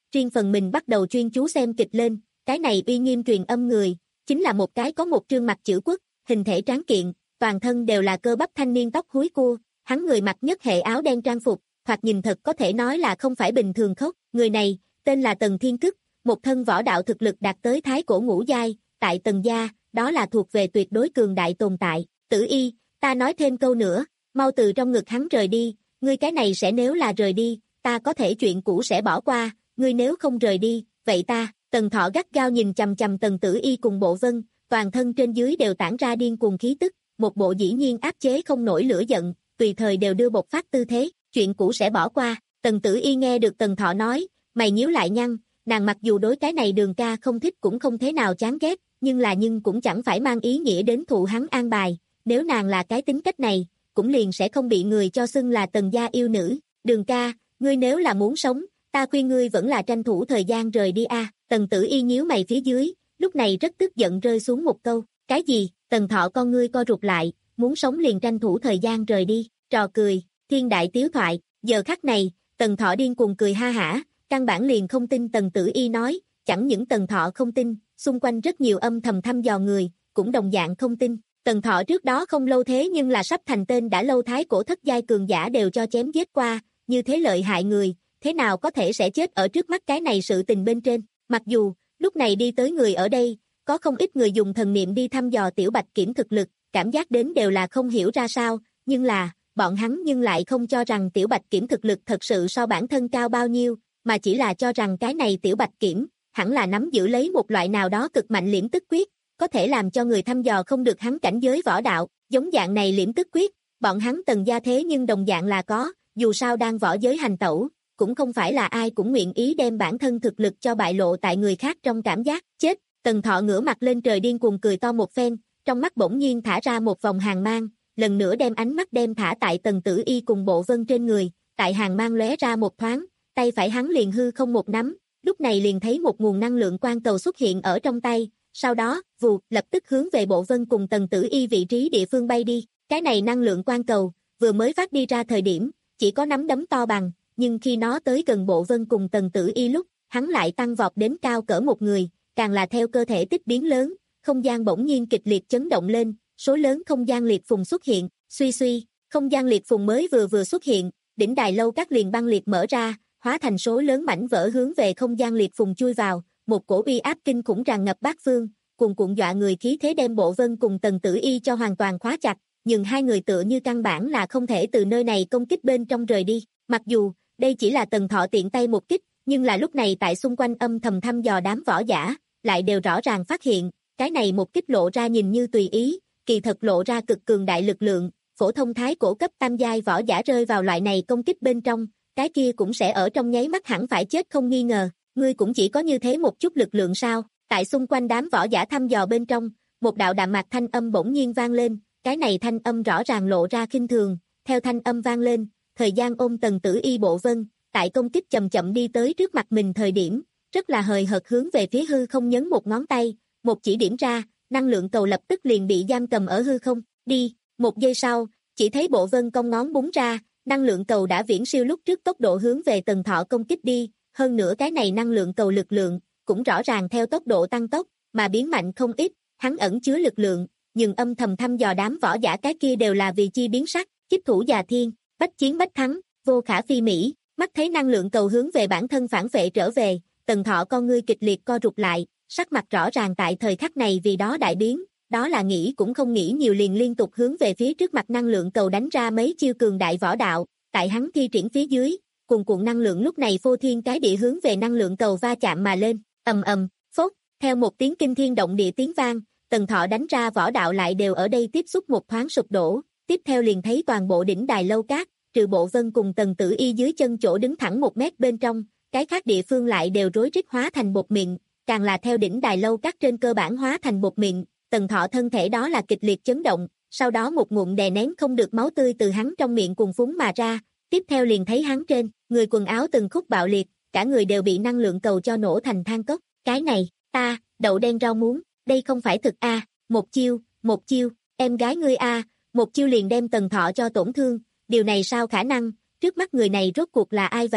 riêng phần mình bắt đầu chuyên chú xem kịch lên, cái này uy nghiêm truyền âm người, chính là một cái có một trương mặt chữ quốc, hình thể tráng kiện, toàn thân đều là cơ bắp thanh niên tóc húi cua, hắn người mặc nhất hệ áo đen trang phục, hoặc nhìn thật có thể nói là không phải bình thường khốc, người này, tên là Tần Thiên Cức, một thân võ đạo thực lực đạt tới thái cổ ngũ giai, tại Tần gia, đó là thuộc về tuyệt đối cường đại tồn tại, Tử Y, ta nói thêm câu nữa, mau từ trong ngực hắn rời đi, ngươi cái này sẽ nếu là rời đi, ta có thể chuyện cũ sẽ bỏ qua, ngươi nếu không rời đi, vậy ta, Tần Thọ gắt gao nhìn chằm chằm Tần Tử Y cùng Bộ Vân, toàn thân trên dưới đều tản ra điên cuồng khí tức, một bộ dĩ nhiên áp chế không nổi lửa giận, tùy thời đều đưa bộc phát tư thế, chuyện cũ sẽ bỏ qua, Tần Tử Y nghe được Tần Thọ nói, mày nhíu lại nhăn, nàng mặc dù đối cái này Đường ca không thích cũng không thế nào chán ghét, nhưng là nhưng cũng chẳng phải mang ý nghĩa đến thụ hắn an bài, nếu nàng là cái tính cách này, cũng liền sẽ không bị người cho xưng là Tần gia yêu nữ, Đường ca, ngươi nếu là muốn sống, ta khuyên ngươi vẫn là tranh thủ thời gian rời đi a. Tần Tử Y nhíu mày phía dưới, lúc này rất tức giận rơi xuống một câu, cái gì, Tần Thọ con ngươi co rụt lại, muốn sống liền tranh thủ thời gian rời đi, trò cười, thiên đại tiếu thoại, giờ khắc này, Tần Thọ điên cuồng cười ha hả, căn bản liền không tin Tần Tử Y nói, chẳng những Tần Thọ không tin, xung quanh rất nhiều âm thầm thăm dò người, cũng đồng dạng không tin, Tần Thọ trước đó không lâu thế nhưng là sắp thành tên đã lâu thái cổ thất giai cường giả đều cho chém giết qua, như thế lợi hại người, thế nào có thể sẽ chết ở trước mắt cái này sự tình bên trên, mặc dù, lúc này đi tới người ở đây, có không ít người dùng thần niệm đi thăm dò Tiểu Bạch Kiểm thực lực, cảm giác đến đều là không hiểu ra sao, nhưng là, bọn hắn nhưng lại không cho rằng Tiểu Bạch Kiểm thực lực thật sự so bản thân cao bao nhiêu, mà chỉ là cho rằng cái này Tiểu Bạch Kiểm, hẳn là nắm giữ lấy một loại nào đó cực mạnh liễm tức quyết, có thể làm cho người thăm dò không được hắn cảnh giới võ đạo, giống dạng này liễm tức quyết, bọn hắn Tần gia thế nhưng đồng dạng là có, dù sao đang võ giới hành tẩu, cũng không phải là ai cũng nguyện ý đem bản thân thực lực cho bại lộ tại người khác trong cảm giác, chết, Tần Thọ ngửa mặt lên trời điên cuồng cười to một phen, trong mắt bỗng nhiên thả ra một vòng hàn mang, lần nữa đem ánh mắt đem thả tại Tần Tử Y cùng Bộ Vân trên người, tại hàn mang lóe ra một thoáng, tay phải hắn liền hư không một nắm, lúc này liền thấy một nguồn năng lượng quang cầu xuất hiện ở trong tay, sau đó, vù, lập tức hướng về Bộ Vân cùng Tần Tử Y vị trí địa phương bay đi, cái này năng lượng quang cầu, vừa mới phát đi ra thời điểm, chỉ có nắm đấm to bằng, nhưng khi nó tới gần Bộ Vân cùng Tần Tử Y lúc, hắn lại tăng vọt đến cao cỡ một người, càng là theo cơ thể tích biến lớn, không gian bỗng nhiên kịch liệt chấn động lên, số lớn không gian liệt phùng xuất hiện, suy suy, không gian liệt phùng mới vừa vừa xuất hiện, đỉnh đài lâu các liền băng liệt mở ra, hóa thành số lớn mảnh vỡ hướng về không gian liệt phùng chui vào, một cổ uy áp kinh khủng tràn ngập bát phương, cuồn cuộn dọa người khí thế đem Bộ Vân cùng Tần Tử Y cho hoàn toàn khóa chặt, nhưng hai người tựa như căn bản là không thể từ nơi này công kích bên trong rời đi, mặc dù đây chỉ là Tần Thọ tiện tay một kích, nhưng là lúc này tại xung quanh âm thầm thăm dò đám võ giả, lại đều rõ ràng phát hiện, cái này một kích lộ ra nhìn như tùy ý, kỳ thật lộ ra cực cường đại lực lượng, phổ thông thái cổ cấp tam giai võ giả rơi vào loại này công kích bên trong, cái kia cũng sẽ ở trong nháy mắt hẳn phải chết không nghi ngờ, ngươi cũng chỉ có như thế một chút lực lượng sao, tại xung quanh đám võ giả thăm dò bên trong, một đạo đạm mạc thanh âm bỗng nhiên vang lên, cái này thanh âm rõ ràng lộ ra khinh thường, theo thanh âm vang lên, thời gian ôm Tần Tử Y Bộ Vân, tại công kích chậm chậm đi tới trước mặt mình thời điểm, rất là hời hợt hướng về phía hư không nhấn một ngón tay, một chỉ điểm ra, năng lượng cầu lập tức liền bị giam cầm ở hư không, đi, một giây sau, chỉ thấy Bộ Vân cong ngón búng ra, năng lượng cầu đã viễn siêu lúc trước tốc độ hướng về Tần Thọ công kích đi, hơn nữa cái này năng lượng cầu lực lượng, cũng rõ ràng theo tốc độ tăng tốc, mà biến mạnh không ít, hắn ẩn chứa lực lượng, nhưng âm thầm thăm dò đám võ giả cái kia đều là vì chi biến sắc, kiếp thủ già thiên, bách chiến bách thắng, vô khả phi mỹ, mắt thấy năng lượng cầu hướng về bản thân phản vệ trở về, Tần Thọ con ngươi kịch liệt co rụt lại, sắc mặt rõ ràng tại thời khắc này vì đó đại biến, đó là nghĩ cũng không nghĩ nhiều liền liên tục hướng về phía trước mặt năng lượng cầu đánh ra mấy chiêu cường đại võ đạo, tại hắn thi triển phía dưới, cuồn cuộn năng lượng lúc này phô thiên cái địa hướng về năng lượng cầu va chạm mà lên, ầm ầm, phốt, theo một tiếng kinh thiên động địa tiếng vang, Tần Thọ đánh ra võ đạo lại đều ở đây tiếp xúc một thoáng sụp đổ, tiếp theo liền thấy toàn bộ đỉnh đài lâu cát, trừ Bộ Vân cùng Tần Tử Y dưới chân chỗ đứng thẳng một mét bên trong, cái khác địa phương lại đều rối rít hóa thành bột mịn, càng là theo đỉnh đài lâu cát trên cơ bản hóa thành bột mịn, Tần Thọ thân thể đó là kịch liệt chấn động, sau đó một ngụm đè nén không được máu tươi từ hắn trong miệng cuồn phúng mà ra, tiếp theo liền thấy hắn trên, người quần áo từng khúc bạo liệt, cả người đều bị năng lượng cầu cho nổ thành than cốc, cái này, ta, đậu đen rau muống, đây không phải thực a, một chiêu, một chiêu, em gái ngươi a, một chiêu liền đem Tần Thọ cho tổn thương, điều này sao khả năng, trước mắt người này rốt cuộc là ai vậy,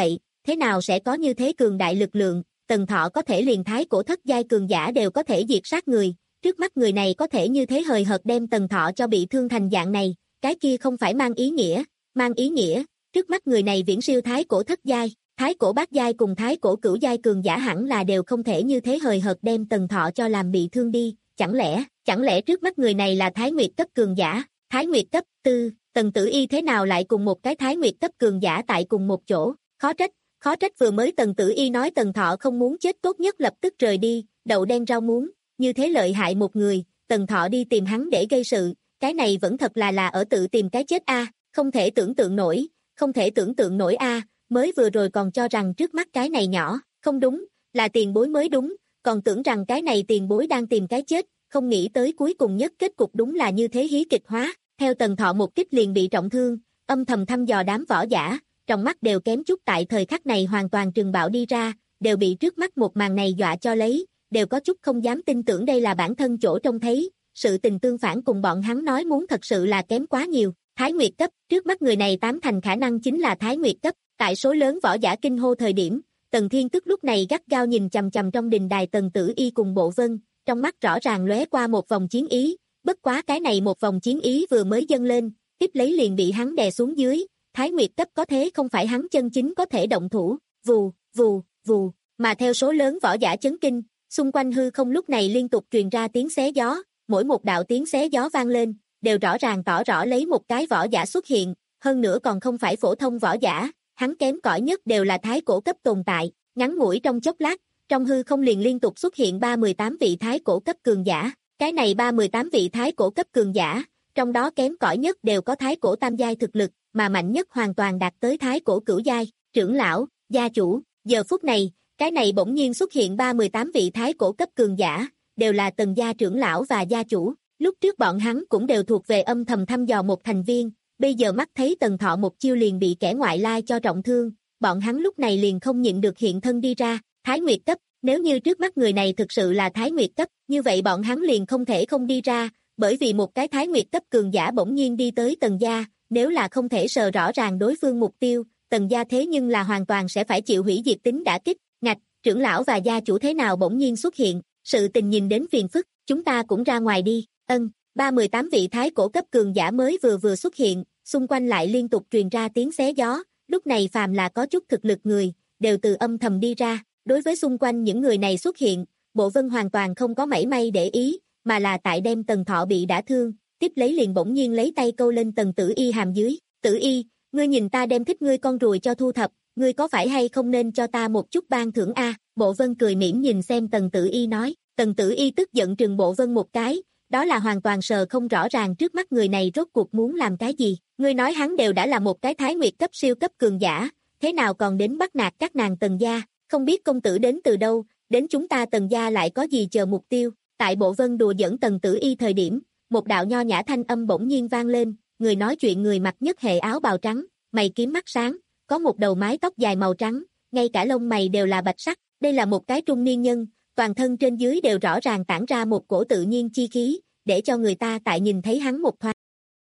thế nào sẽ có như thế cường đại lực lượng, Tần Thọ có thể liền thái cổ thất giai cường giả đều có thể diệt sát người, trước mắt người này có thể như thế hời hợt đem Tần Thọ cho bị thương thành dạng này, cái kia không phải mang ý nghĩa, mang ý nghĩa, trước mắt người này viễn siêu thái cổ thất giai, thái cổ bát giai cùng thái cổ cửu giai cường giả hẳn là đều không thể như thế hời hợt đem Tần Thọ cho làm bị thương đi, chẳng lẽ, chẳng lẽ trước mắt người này là thái nguyệt cấp cường giả, thái nguyệt cấp tư, Tần Tử Y thế nào lại cùng một cái thái nguyệt cấp cường giả tại cùng một chỗ, khó trách, khó trách vừa mới Tần Tử Y nói Tần Thọ không muốn chết tốt nhất lập tức rời đi, đậu đen rau muống, như thế lợi hại một người, Tần Thọ đi tìm hắn để gây sự, cái này vẫn thật là là ở tự tìm cái chết a, không thể tưởng tượng nổi, không thể tưởng tượng nổi a, mới vừa rồi còn cho rằng trước mắt cái này nhỏ, không đúng, là tiền bối mới đúng, còn tưởng rằng cái này tiền bối đang tìm cái chết, không nghĩ tới cuối cùng nhất kết cục đúng là như thế hí kịch hóa, theo Tần Thọ một kích liền bị trọng thương, âm thầm thăm dò đám võ giả, trong mắt đều kém chút tại thời khắc này hoàn toàn trừng bạo đi ra, đều bị trước mắt một màn này dọa cho lấy, đều có chút không dám tin tưởng đây là bản thân chỗ trông thấy, sự tình tương phản cùng bọn hắn nói muốn thật sự là kém quá nhiều, Thái Nguyệt cấp, trước mắt người này tám thành khả năng chính là Thái Nguyệt cấp, tại số lớn võ giả kinh hô thời điểm, Tần Thiên Tức lúc này gắt gao nhìn chằm chằm trong đình đài Tần Tử Y cùng Bộ Vân, trong mắt rõ ràng lóe qua một vòng chiến ý, bất quá cái này một vòng chiến ý vừa mới dâng lên, tiếp lấy liền bị hắn đè xuống dưới, Thái Nguyệt cấp có thế không phải hắn chân chính có thể động thủ, vù, vù, vù, mà theo số lớn võ giả chấn kinh, xung quanh hư không lúc này liên tục truyền ra tiếng xé gió, mỗi một đạo tiếng xé gió vang lên, đều rõ ràng tỏ rõ lấy một cái võ giả xuất hiện, hơn nữa còn không phải phổ thông võ giả, hắn kém cỏi nhất đều là thái cổ cấp tồn tại, ngắn ngủi trong chốc lát, trong hư không liền liên tục xuất hiện ba mươi tám vị thái cổ cấp cường giả, cái này ba mươi tám vị thái cổ cấp cường giả, trong đó kém cỏi nhất đều có thái cổ tam giai thực lực, mà mạnh nhất hoàn toàn đạt tới thái cổ cửu giai, trưởng lão, gia chủ, giờ phút này, cái này bỗng nhiên xuất hiện ba mươi tám vị thái cổ cấp cường giả, đều là Tần gia trưởng lão và gia chủ, lúc trước bọn hắn cũng đều thuộc về âm thầm thăm dò một thành viên, bây giờ mắt thấy Tần Thọ một chiêu liền bị kẻ ngoại lai cho trọng thương, bọn hắn lúc này liền không nhịn được hiện thân đi ra, Thái Nguyệt cấp, nếu như trước mắt người này thực sự là Thái Nguyệt cấp, như vậy bọn hắn liền không thể không đi ra, bởi vì một cái Thái Nguyệt cấp cường giả bỗng nhiên đi tới Tần gia, nếu là không thể sờ rõ ràng đối phương mục tiêu, Tần gia thế nhưng là hoàn toàn sẽ phải chịu hủy diệt tính đả kích, ngạch, trưởng lão và gia chủ thế nào bỗng nhiên xuất hiện, sự tình nhìn đến phiền phức, chúng ta cũng ra ngoài đi, ân, ba mươi tám vị thái cổ cấp cường giả mới vừa vừa xuất hiện, xung quanh lại liên tục truyền ra tiếng xé gió, lúc này phàm là có chút thực lực người, đều từ âm thầm đi ra, đối với xung quanh những người này xuất hiện, Bộ Vân hoàn toàn không có mảy may để ý, mà là tại đem Tần Thọ bị đả thương, tiếp lấy liền bỗng nhiên lấy tay câu lên Tần Tử Y hàm dưới, Tử Y, ngươi nhìn ta đem thích ngươi con ruồi cho thu thập, ngươi có phải hay không nên cho ta một chút ban thưởng a? Bộ Vân cười mỉm nhìn xem Tần Tử Y nói, Tần Tử Y tức giận trừng Bộ Vân một cái, đó là hoàn toàn sờ không rõ ràng trước mắt người này rốt cuộc muốn làm cái gì, ngươi nói hắn đều đã là một cái Thái Nguyệt cấp siêu cấp cường giả, thế nào còn đến bắt nạt các nàng Tần gia, không biết công tử đến từ đâu, đến chúng ta Tần gia lại có gì chờ mục tiêu, tại Bộ Vân đùa giỡn Tần Tử Y thời điểm, một đạo nho nhã thanh âm bỗng nhiên vang lên, người nói chuyện người mặc nhất hệ áo bào trắng, mày kiếm mắt sáng, có một đầu mái tóc dài màu trắng, ngay cả lông mày đều là bạch sắc, đây là một cái trung niên nhân, toàn thân trên dưới đều rõ ràng tản ra một cổ tự nhiên chi khí, để cho người ta tại nhìn thấy hắn một thoáng.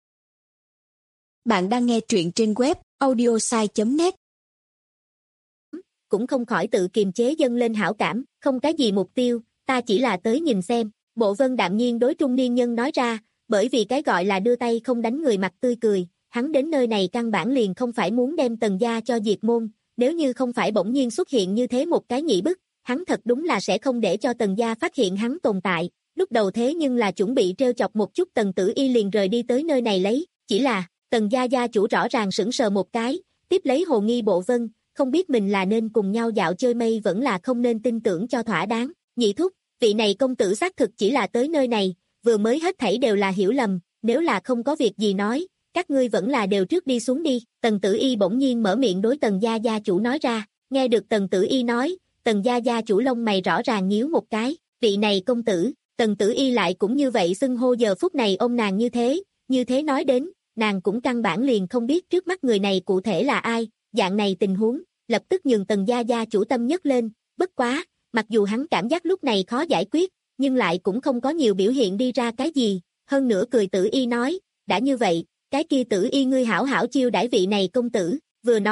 Bạn đang nghe truyện trên web audiosai chấm net. Cũng không khỏi tự kiềm chế dâng lên hảo cảm, không cái gì mục tiêu, ta chỉ là tới nhìn xem, Bộ Vân đạm nhiên đối trung niên nhân nói ra, bởi vì cái gọi là đưa tay không đánh người mặt tươi cười, hắn đến nơi này căn bản liền không phải muốn đem Tần gia cho diệt môn, nếu như không phải bỗng nhiên xuất hiện như thế một cái nhị bức, hắn thật đúng là sẽ không để cho Tần gia phát hiện hắn tồn tại, lúc đầu thế nhưng là chuẩn bị trêu chọc một chút Tần Tử Y liền rời đi tới nơi này lấy, chỉ là, Tần gia gia chủ rõ ràng sững sờ một cái, tiếp lấy hồ nghi Bộ Vân, không biết mình là nên cùng nhau dạo chơi mây vẫn là không nên tin tưởng cho thỏa đáng, nhị thúc, vị này công tử xác thực chỉ là tới nơi này, vừa mới hết thảy đều là hiểu lầm, nếu là không có việc gì nói, các ngươi vẫn là đều trước đi xuống đi, Tần Tử Y bỗng nhiên mở miệng đối Tần gia gia chủ nói ra, nghe được Tần Tử Y nói, Tần gia gia chủ lông mày rõ ràng nhíu một cái, vị này công tử, Tần Tử Y lại cũng như vậy xưng hô giờ phút này ôm nàng như thế, như thế nói đến, nàng cũng căn bản liền không biết trước mắt người này cụ thể là ai, dạng này tình huống, lập tức nhường Tần gia gia chủ tâm nhất lên, bất quá, mặc dù hắn cảm giác lúc này khó giải quyết, nhưng lại cũng không có nhiều biểu hiện đi ra cái gì, hơn nữa cười Tử Y nói, đã như vậy, cái kia Tử Y ngươi hảo hảo chiêu đãi vị này công tử, vừa nói,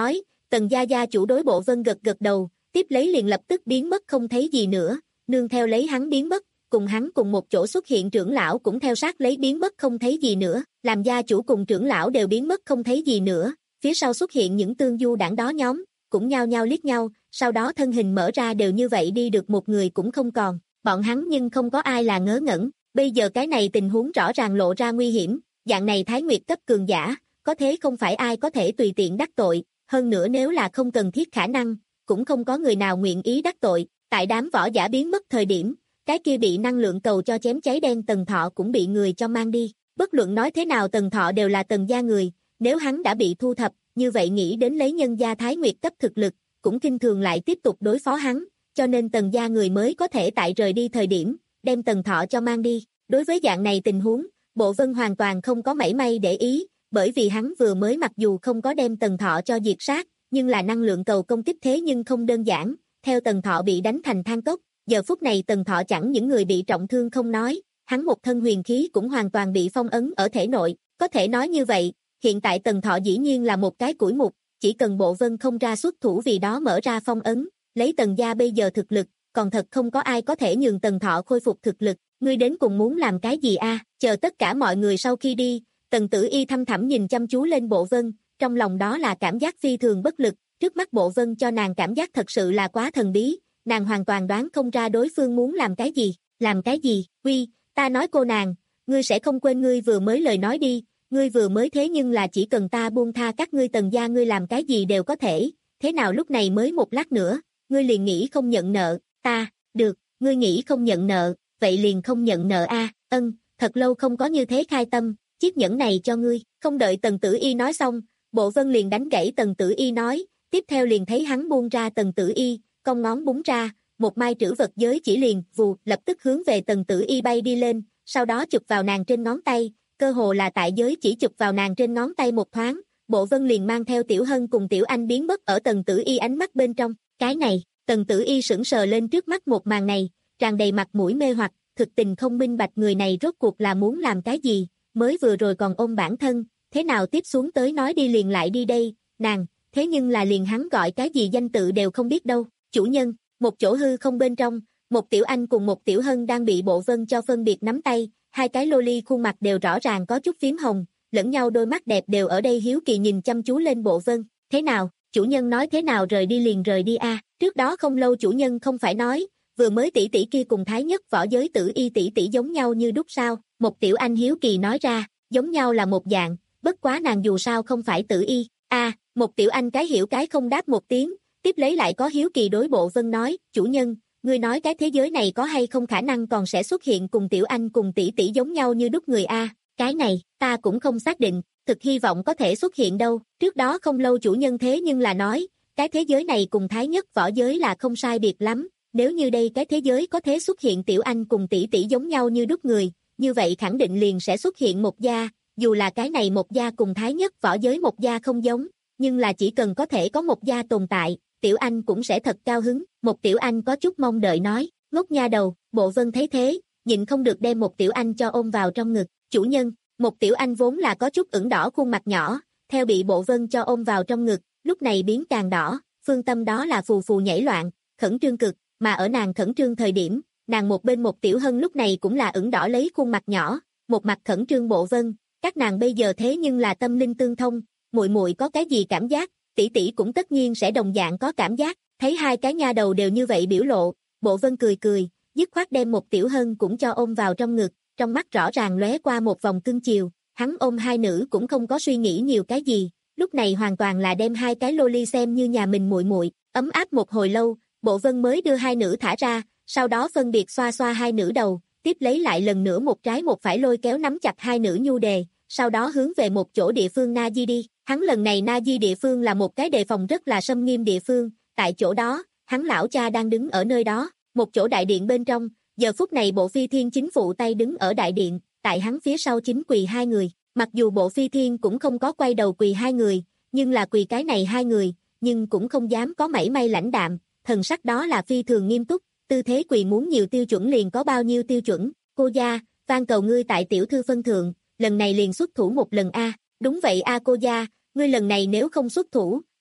Tần gia gia chủ đối Bộ Vân gật gật đầu, tiếp lấy liền lập tức biến mất không thấy gì nữa, nương theo lấy hắn biến mất, cùng hắn cùng một chỗ xuất hiện trưởng lão cũng theo sát lấy biến mất không thấy gì nữa, làm gia chủ cùng trưởng lão đều biến mất không thấy gì nữa, phía sau xuất hiện những tương du đảng đó nhóm, cũng nhao nhao liếc nhau, sau đó thân hình mở ra đều như vậy đi được một người cũng không còn, bọn hắn nhưng không có ai là ngớ ngẩn, bây giờ cái này tình huống rõ ràng lộ ra nguy hiểm, dạng này Thái Nguyệt cấp cường giả, có thế không phải ai có thể tùy tiện đắc tội, hơn nữa nếu là không cần thiết khả năng, cũng không có người nào nguyện ý đắc tội, tại đám võ giả biến mất thời điểm, cái kia bị năng lượng cầu cho chém cháy đen Tần Thọ cũng bị người cho mang đi, bất luận nói thế nào Tần Thọ đều là Tần gia người, nếu hắn đã bị thu thập, như vậy nghĩ đến lấy nhân gia Thái Nguyệt cấp thực lực, cũng kinh thường lại tiếp tục đối phó hắn, cho nên Tần gia người mới có thể tại rời đi thời điểm, đem Tần Thọ cho mang đi, đối với dạng này tình huống, Bộ Vân hoàn toàn không có mảy may để ý, bởi vì hắn vừa mới mặc dù không có đem Tần Thọ cho diệt sát, nhưng là năng lượng cầu công kích thế nhưng không đơn giản, theo Tần Thọ bị đánh thành than cốc, giờ phút này Tần Thọ chẳng những người bị trọng thương không nói, hắn một thân huyền khí cũng hoàn toàn bị phong ấn ở thể nội, có thể nói như vậy, hiện tại Tần Thọ dĩ nhiên là một cái củi mục, chỉ cần Bộ Vân không ra xuất thủ vì đó mở ra phong ấn, lấy Tần gia bây giờ thực lực, còn thật không có ai có thể nhường Tần Thọ khôi phục thực lực, ngươi đến cùng muốn làm cái gì a? Chờ tất cả mọi người sau khi đi, Tần Tử Y thăm thẳm nhìn chăm chú lên Bộ Vân, trong lòng đó là cảm giác phi thường bất lực, trước mắt Bộ Vân cho nàng cảm giác thật sự là quá thần bí, nàng hoàn toàn đoán không ra đối phương muốn làm cái gì, làm cái gì, uy, ta nói cô nàng, ngươi sẽ không quên ngươi vừa mới lời nói đi, ngươi vừa mới thế nhưng là chỉ cần ta buông tha các ngươi Tần gia ngươi làm cái gì đều có thể, thế nào lúc này mới một lát nữa, ngươi liền nghĩ không nhận nợ, ta, được, ngươi nghĩ không nhận nợ, vậy liền không nhận nợ a, ân, thật lâu không có như thế khai tâm, chiếc nhẫn này cho ngươi, không đợi Tần Tử Y nói xong, Bộ Vân liền đánh gãy Tần Tử Y nói, tiếp theo liền thấy hắn buông ra Tần Tử Y, cong ngón búng ra, một mai trữ vật giới chỉ liền, vù, lập tức hướng về Tần Tử Y bay đi lên, sau đó chụp vào nàng trên ngón tay, cơ hồ là tại giới chỉ chụp vào nàng trên ngón tay một thoáng, Bộ Vân liền mang theo Tiểu Hân cùng Tiểu Anh biến mất ở Tần Tử Y ánh mắt bên trong, cái này, Tần Tử Y sững sờ lên trước mắt một màn này, tràn đầy mặt mũi mê hoặc, thực tình không minh bạch người này rốt cuộc là muốn làm cái gì, mới vừa rồi còn ôm bản thân, thế nào tiếp xuống tới nói đi liền lại đi đây, nàng, thế nhưng là liền hắn gọi cái gì danh tự đều không biết đâu, chủ nhân, một chỗ hư không bên trong, một Tiểu Anh cùng một Tiểu Hân đang bị Bộ Vân cho phân biệt nắm tay, hai cái loli khuôn mặt đều rõ ràng có chút phím hồng, lẫn nhau đôi mắt đẹp đều ở đây hiếu kỳ nhìn chăm chú lên Bộ Vân, thế nào, chủ nhân nói thế nào rời đi liền rời đi a, trước đó không lâu chủ nhân không phải nói, vừa mới tỷ tỷ kia cùng Thái Nhất võ giới Tử Y tỷ tỷ giống nhau như đúc sao, một Tiểu Anh hiếu kỳ nói ra, giống nhau là một dạng, bất quá nàng dù sao không phải Tử Y, a, một Tiểu Anh cái hiểu cái không đáp một tiếng, tiếp lấy lại có hiếu kỳ đối Bộ Vân nói, chủ nhân, ngươi nói cái thế giới này có hay không khả năng còn sẽ xuất hiện cùng Tiểu Anh cùng tỷ tỷ giống nhau như đúc người a, cái này, ta cũng không xác định, thực hy vọng có thể xuất hiện đâu, trước đó không lâu chủ nhân thế nhưng là nói, cái thế giới này cùng Thái Nhất võ giới là không sai biệt lắm, nếu như đây cái thế giới có thể xuất hiện Tiểu Anh cùng tỷ tỷ giống nhau như đúc người, như vậy khẳng định liền sẽ xuất hiện một gia, dù là cái này một gia cùng Thái Nhất võ giới một gia không giống, nhưng là chỉ cần có thể có một gia tồn tại, Tiểu Anh cũng sẽ thật cao hứng, một Tiểu Anh có chút mong đợi nói, ngốc nha đầu, Bộ Vân thấy thế, nhịn không được đem một Tiểu Anh cho ôm vào trong ngực, chủ nhân, một Tiểu Anh vốn là có chút ửng đỏ khuôn mặt nhỏ, theo bị Bộ Vân cho ôm vào trong ngực, lúc này biến càng đỏ, phương tâm đó là phù phù nhảy loạn, khẩn trương cực, mà ở nàng khẩn trương thời điểm, nàng một bên một Tiểu Hân lúc này cũng là ửng đỏ lấy khuôn mặt nhỏ, một mặt khẩn trương Bộ Vân, các nàng bây giờ thế nhưng là tâm linh tương thông, muội muội có cái gì cảm giác, tỷ tỷ cũng tất nhiên sẽ đồng dạng có cảm giác, thấy hai cái nha đầu đều như vậy biểu lộ, Bộ Vân cười cười, dứt khoát đem một Tiểu Hân cũng cho ôm vào trong ngực, trong mắt rõ ràng lóe qua một vòng cưng chiều, hắn ôm hai nữ cũng không có suy nghĩ nhiều cái gì, lúc này hoàn toàn là đem hai cái loli xem như nhà mình muội muội, ấm áp một hồi lâu, Bộ Vân mới đưa hai nữ thả ra, sau đó phân biệt xoa xoa hai nữ đầu, tiếp lấy lại lần nữa một trái một phải lôi kéo nắm chặt hai nữ nhu đề, sau đó hướng về một chỗ địa phương Na Di đi, hắn lần này Na Di địa phương là một cái đề phòng rất là xâm nghiêm địa phương, tại chỗ đó, hắn lão cha đang đứng ở nơi đó, một chỗ đại điện bên trong, giờ phút này Bộ Phi Thiên chính phụ tay đứng ở đại điện, tại hắn phía sau chính quỳ hai người, mặc dù Bộ Phi Thiên cũng không có quay đầu quỳ hai người, nhưng là quỳ cái này hai người, nhưng cũng không dám có mảy may lãnh đạm, thần sắc đó là phi thường nghiêm túc, tư thế quỳ muốn nhiều tiêu chuẩn liền có bao nhiêu tiêu chuẩn, cô gia, van cầu ngươi tại tiểu thư phân thượng, lần này liền xuất thủ một lần a, đúng vậy a cô gia, ngươi lần này nếu không xuất thủ,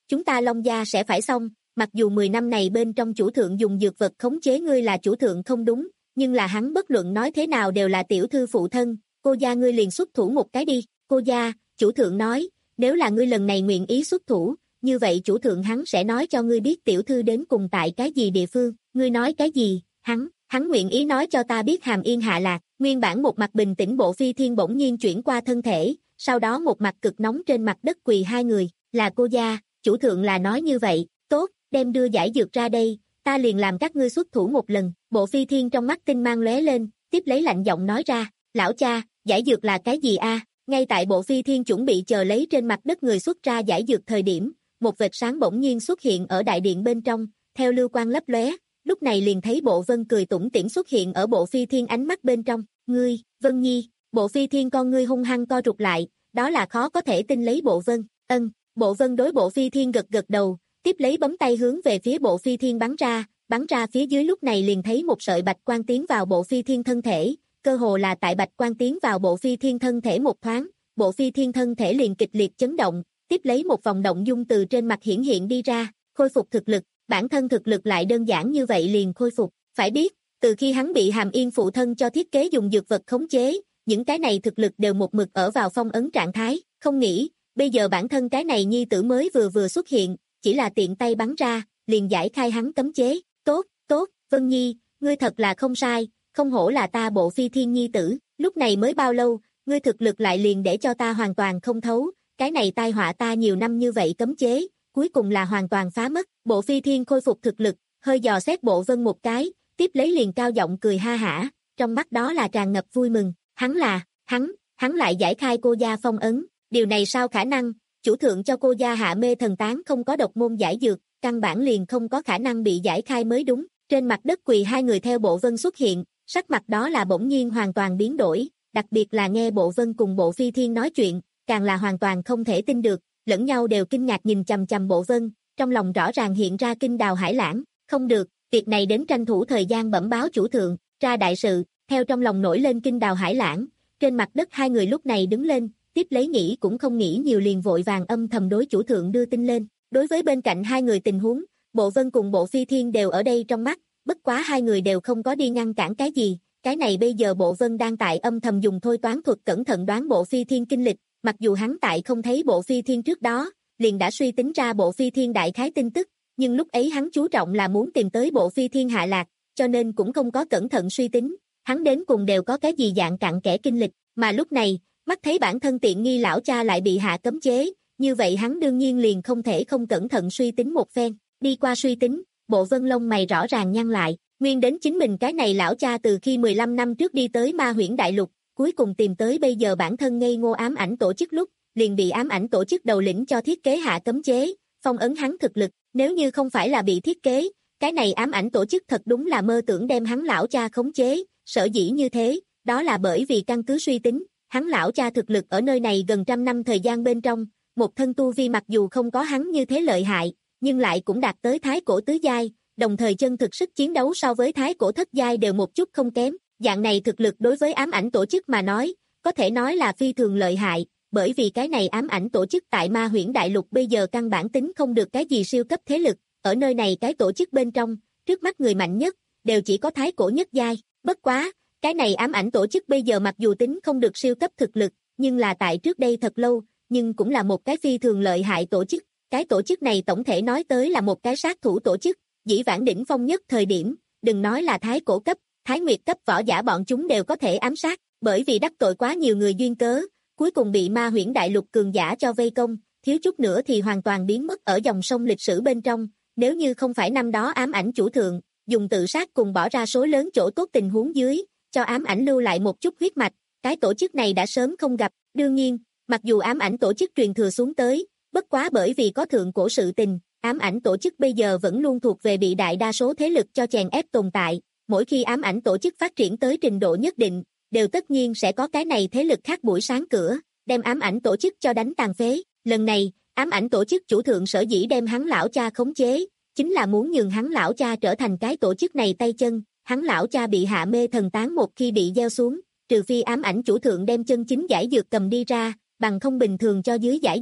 chúng ta Long gia sẽ phải xong, mặc dù mười năm này bên trong chủ thượng dùng dược vật khống chế ngươi là chủ thượng không đúng, nhưng là hắn bất luận nói thế nào đều là tiểu thư phụ thân, cô gia ngươi liền xuất thủ một cái đi, cô gia, chủ thượng nói, nếu là ngươi lần này nguyện ý xuất thủ, như vậy chủ thượng hắn sẽ nói cho ngươi biết tiểu thư đến cùng tại cái gì địa phương, ngươi nói cái gì, hắn, hắn nguyện ý nói cho ta biết Hàm Yên hạ lạc, nguyên bản một mặt bình tĩnh Bộ Phi Thiên bỗng nhiên chuyển qua thân thể, sau đó một mặt cực nóng trên mặt đất quỳ hai người, là cô gia, chủ thượng là nói như vậy, tốt, đem đưa giải dược ra đây, ta liền làm các ngươi xuất thủ một lần, Bộ Phi Thiên trong mắt tinh mang lóe lên, tiếp lấy lạnh giọng nói ra, lão cha, giải dược là cái gì a? Ngay tại Bộ Phi Thiên chuẩn bị chờ lấy trên mặt đất người xuất ra giải dược thời điểm, một vệt sáng bỗng nhiên xuất hiện ở đại điện bên trong, theo lưu quang lấp lóe, lúc này liền thấy Bộ Vân cười tủm tỉm xuất hiện ở Bộ Phi Thiên ánh mắt bên trong, ngươi, Vân Nhi, Bộ Phi Thiên con ngươi hung hăng co rụt lại, đó là khó có thể tin lấy Bộ Vân, ân, Bộ Vân đối Bộ Phi Thiên gật gật đầu, tiếp lấy bấm tay hướng về phía Bộ Phi Thiên bắn ra, bắn ra phía dưới lúc này liền thấy một sợi bạch quang tiến vào Bộ Phi Thiên thân thể, cơ hồ là tại bạch quang tiến vào Bộ Phi Thiên thân thể một thoáng, Bộ Phi Thiên thân thể liền kịch liệt chấn động, tiếp lấy một vòng động dung từ trên mặt hiển hiện đi ra, khôi phục thực lực, bản thân thực lực lại đơn giản như vậy liền khôi phục, phải biết, từ khi hắn bị Hàm Yên phụ thân cho thiết kế dùng dược vật khống chế, những cái này thực lực đều một mực ở vào phong ấn trạng thái, không nghĩ, bây giờ bản thân cái này nhi tử mới vừa vừa xuất hiện, chỉ là tiện tay bắn ra, liền giải khai hắn cấm chế, tốt, tốt, Vân Nhi, ngươi thật là không sai, không hổ là ta Bộ Phi Thiên nhi tử, lúc này mới bao lâu, ngươi thực lực lại liền để cho ta hoàn toàn không thấu, cái này tai họa ta nhiều năm như vậy cấm chế, cuối cùng là hoàn toàn phá mất, Bộ Phi Thiên khôi phục thực lực, hơi dò xét Bộ Vân một cái, tiếp lấy liền cao giọng cười ha hả, trong mắt đó là tràn ngập vui mừng, hắn là, hắn, hắn lại giải khai cô gia phong ấn, điều này sao khả năng, chủ thượng cho cô gia hạ mê thần tán không có độc môn giải dược, căn bản liền không có khả năng bị giải khai mới đúng, trên mặt đất quỳ hai người theo Bộ Vân xuất hiện, sắc mặt đó là bỗng nhiên hoàn toàn biến đổi, đặc biệt là nghe Bộ Vân cùng Bộ Phi Thiên nói chuyện, càng là hoàn toàn không thể tin được, lẫn nhau đều kinh ngạc nhìn chằm chằm Bộ Vân, trong lòng rõ ràng hiện ra kinh đào hải lãng, không được, việc này đến tranh thủ thời gian bẩm báo chủ thượng, ra đại sự, theo trong lòng nổi lên kinh đào hải lãng, trên mặt đất hai người lúc này đứng lên, tiếp lấy nghĩ cũng không nghĩ nhiều liền vội vàng âm thầm đối chủ thượng đưa tin lên, đối với bên cạnh hai người tình huống, Bộ Vân cùng Bộ Phi Thiên đều ở đây trong mắt, bất quá hai người đều không có đi ngăn cản cái gì, cái này bây giờ Bộ Vân đang tại âm thầm dùng thôi toán thuật cẩn thận đoán Bộ Phi Thiên kinh lịch, mặc dù hắn tại không thấy Bộ Phi Thiên trước đó, liền đã suy tính ra Bộ Phi Thiên đại khái tin tức, nhưng lúc ấy hắn chú trọng là muốn tìm tới Bộ Phi Thiên hạ lạc, cho nên cũng không có cẩn thận suy tính, hắn đến cùng đều có cái gì dạng cặn kẽ kinh lịch, mà lúc này, mắt thấy bản thân tiện nghi lão cha lại bị hạ cấm chế, như vậy hắn đương nhiên liền không thể không cẩn thận suy tính một phen, đi qua suy tính, Bộ Vân lông mày rõ ràng nhăn lại, nguyên đến chính mình cái này lão cha từ khi mười lăm năm trước đi tới Ma Huyễn Đại Lục, cuối cùng tìm tới bây giờ bản thân ngây ngô ám ảnh tổ chức lúc, liền bị ám ảnh tổ chức đầu lĩnh cho thiết kế hạ cấm chế, phong ấn hắn thực lực, nếu như không phải là bị thiết kế, cái này ám ảnh tổ chức thật đúng là mơ tưởng đem hắn lão cha khống chế, sở dĩ như thế, đó là bởi vì căn cứ suy tính, hắn lão cha thực lực ở nơi này gần trăm năm thời gian bên trong, một thân tu vi mặc dù không có hắn như thế lợi hại, nhưng lại cũng đạt tới thái cổ tứ giai, đồng thời chân thực sức chiến đấu so với thái cổ thất giai đều một chút không kém, dạng này thực lực đối với ám ảnh tổ chức mà nói, có thể nói là phi thường lợi hại, bởi vì cái này ám ảnh tổ chức tại Ma Huyễn Đại Lục bây giờ căn bản tính không được cái gì siêu cấp thế lực, ở nơi này cái tổ chức bên trong, trước mắt người mạnh nhất, đều chỉ có thái cổ nhất giai, bất quá, cái này ám ảnh tổ chức bây giờ mặc dù tính không được siêu cấp thực lực, nhưng là tại trước đây thật lâu, nhưng cũng là một cái phi thường lợi hại tổ chức, cái tổ chức này tổng thể nói tới là một cái sát thủ tổ chức, dĩ vãng đỉnh phong nhất thời điểm, đừng nói là thái cổ cấp, thái nguyệt cấp võ giả bọn chúng đều có thể ám sát, bởi vì đắc tội quá nhiều người duyên cớ, cuối cùng bị Ma Huyễn Đại Lục cường giả cho vây công, thiếu chút nữa thì hoàn toàn biến mất ở dòng sông lịch sử bên trong, nếu như không phải năm đó ám ảnh chủ thượng, dùng tự sát cùng bỏ ra số lớn chỗ tốt tình huống dưới, cho ám ảnh lưu lại một chút huyết mạch, cái tổ chức này đã sớm không gặp, đương nhiên, mặc dù ám ảnh tổ chức truyền thừa xuống tới, bất quá bởi vì có thượng cổ sự tình, ám ảnh tổ chức bây giờ vẫn luôn thuộc về bị đại đa số thế lực cho chèn ép tồn tại, mỗi khi ám ảnh tổ chức phát triển tới trình độ nhất định, đều tất nhiên sẽ có cái này thế lực khác buổi sáng cửa, đem ám ảnh tổ chức cho đánh tàn phế, lần này, ám ảnh tổ chức chủ thượng sở dĩ đem hắn lão cha khống chế, chính là muốn nhường hắn lão cha trở thành cái tổ chức này tay chân, hắn lão cha bị hạ mê thần tán một khi bị gieo xuống, trừ phi ám ảnh chủ thượng đem chân chính giải dược cầm đi ra, bằng không bình thường cho dưới giải dược,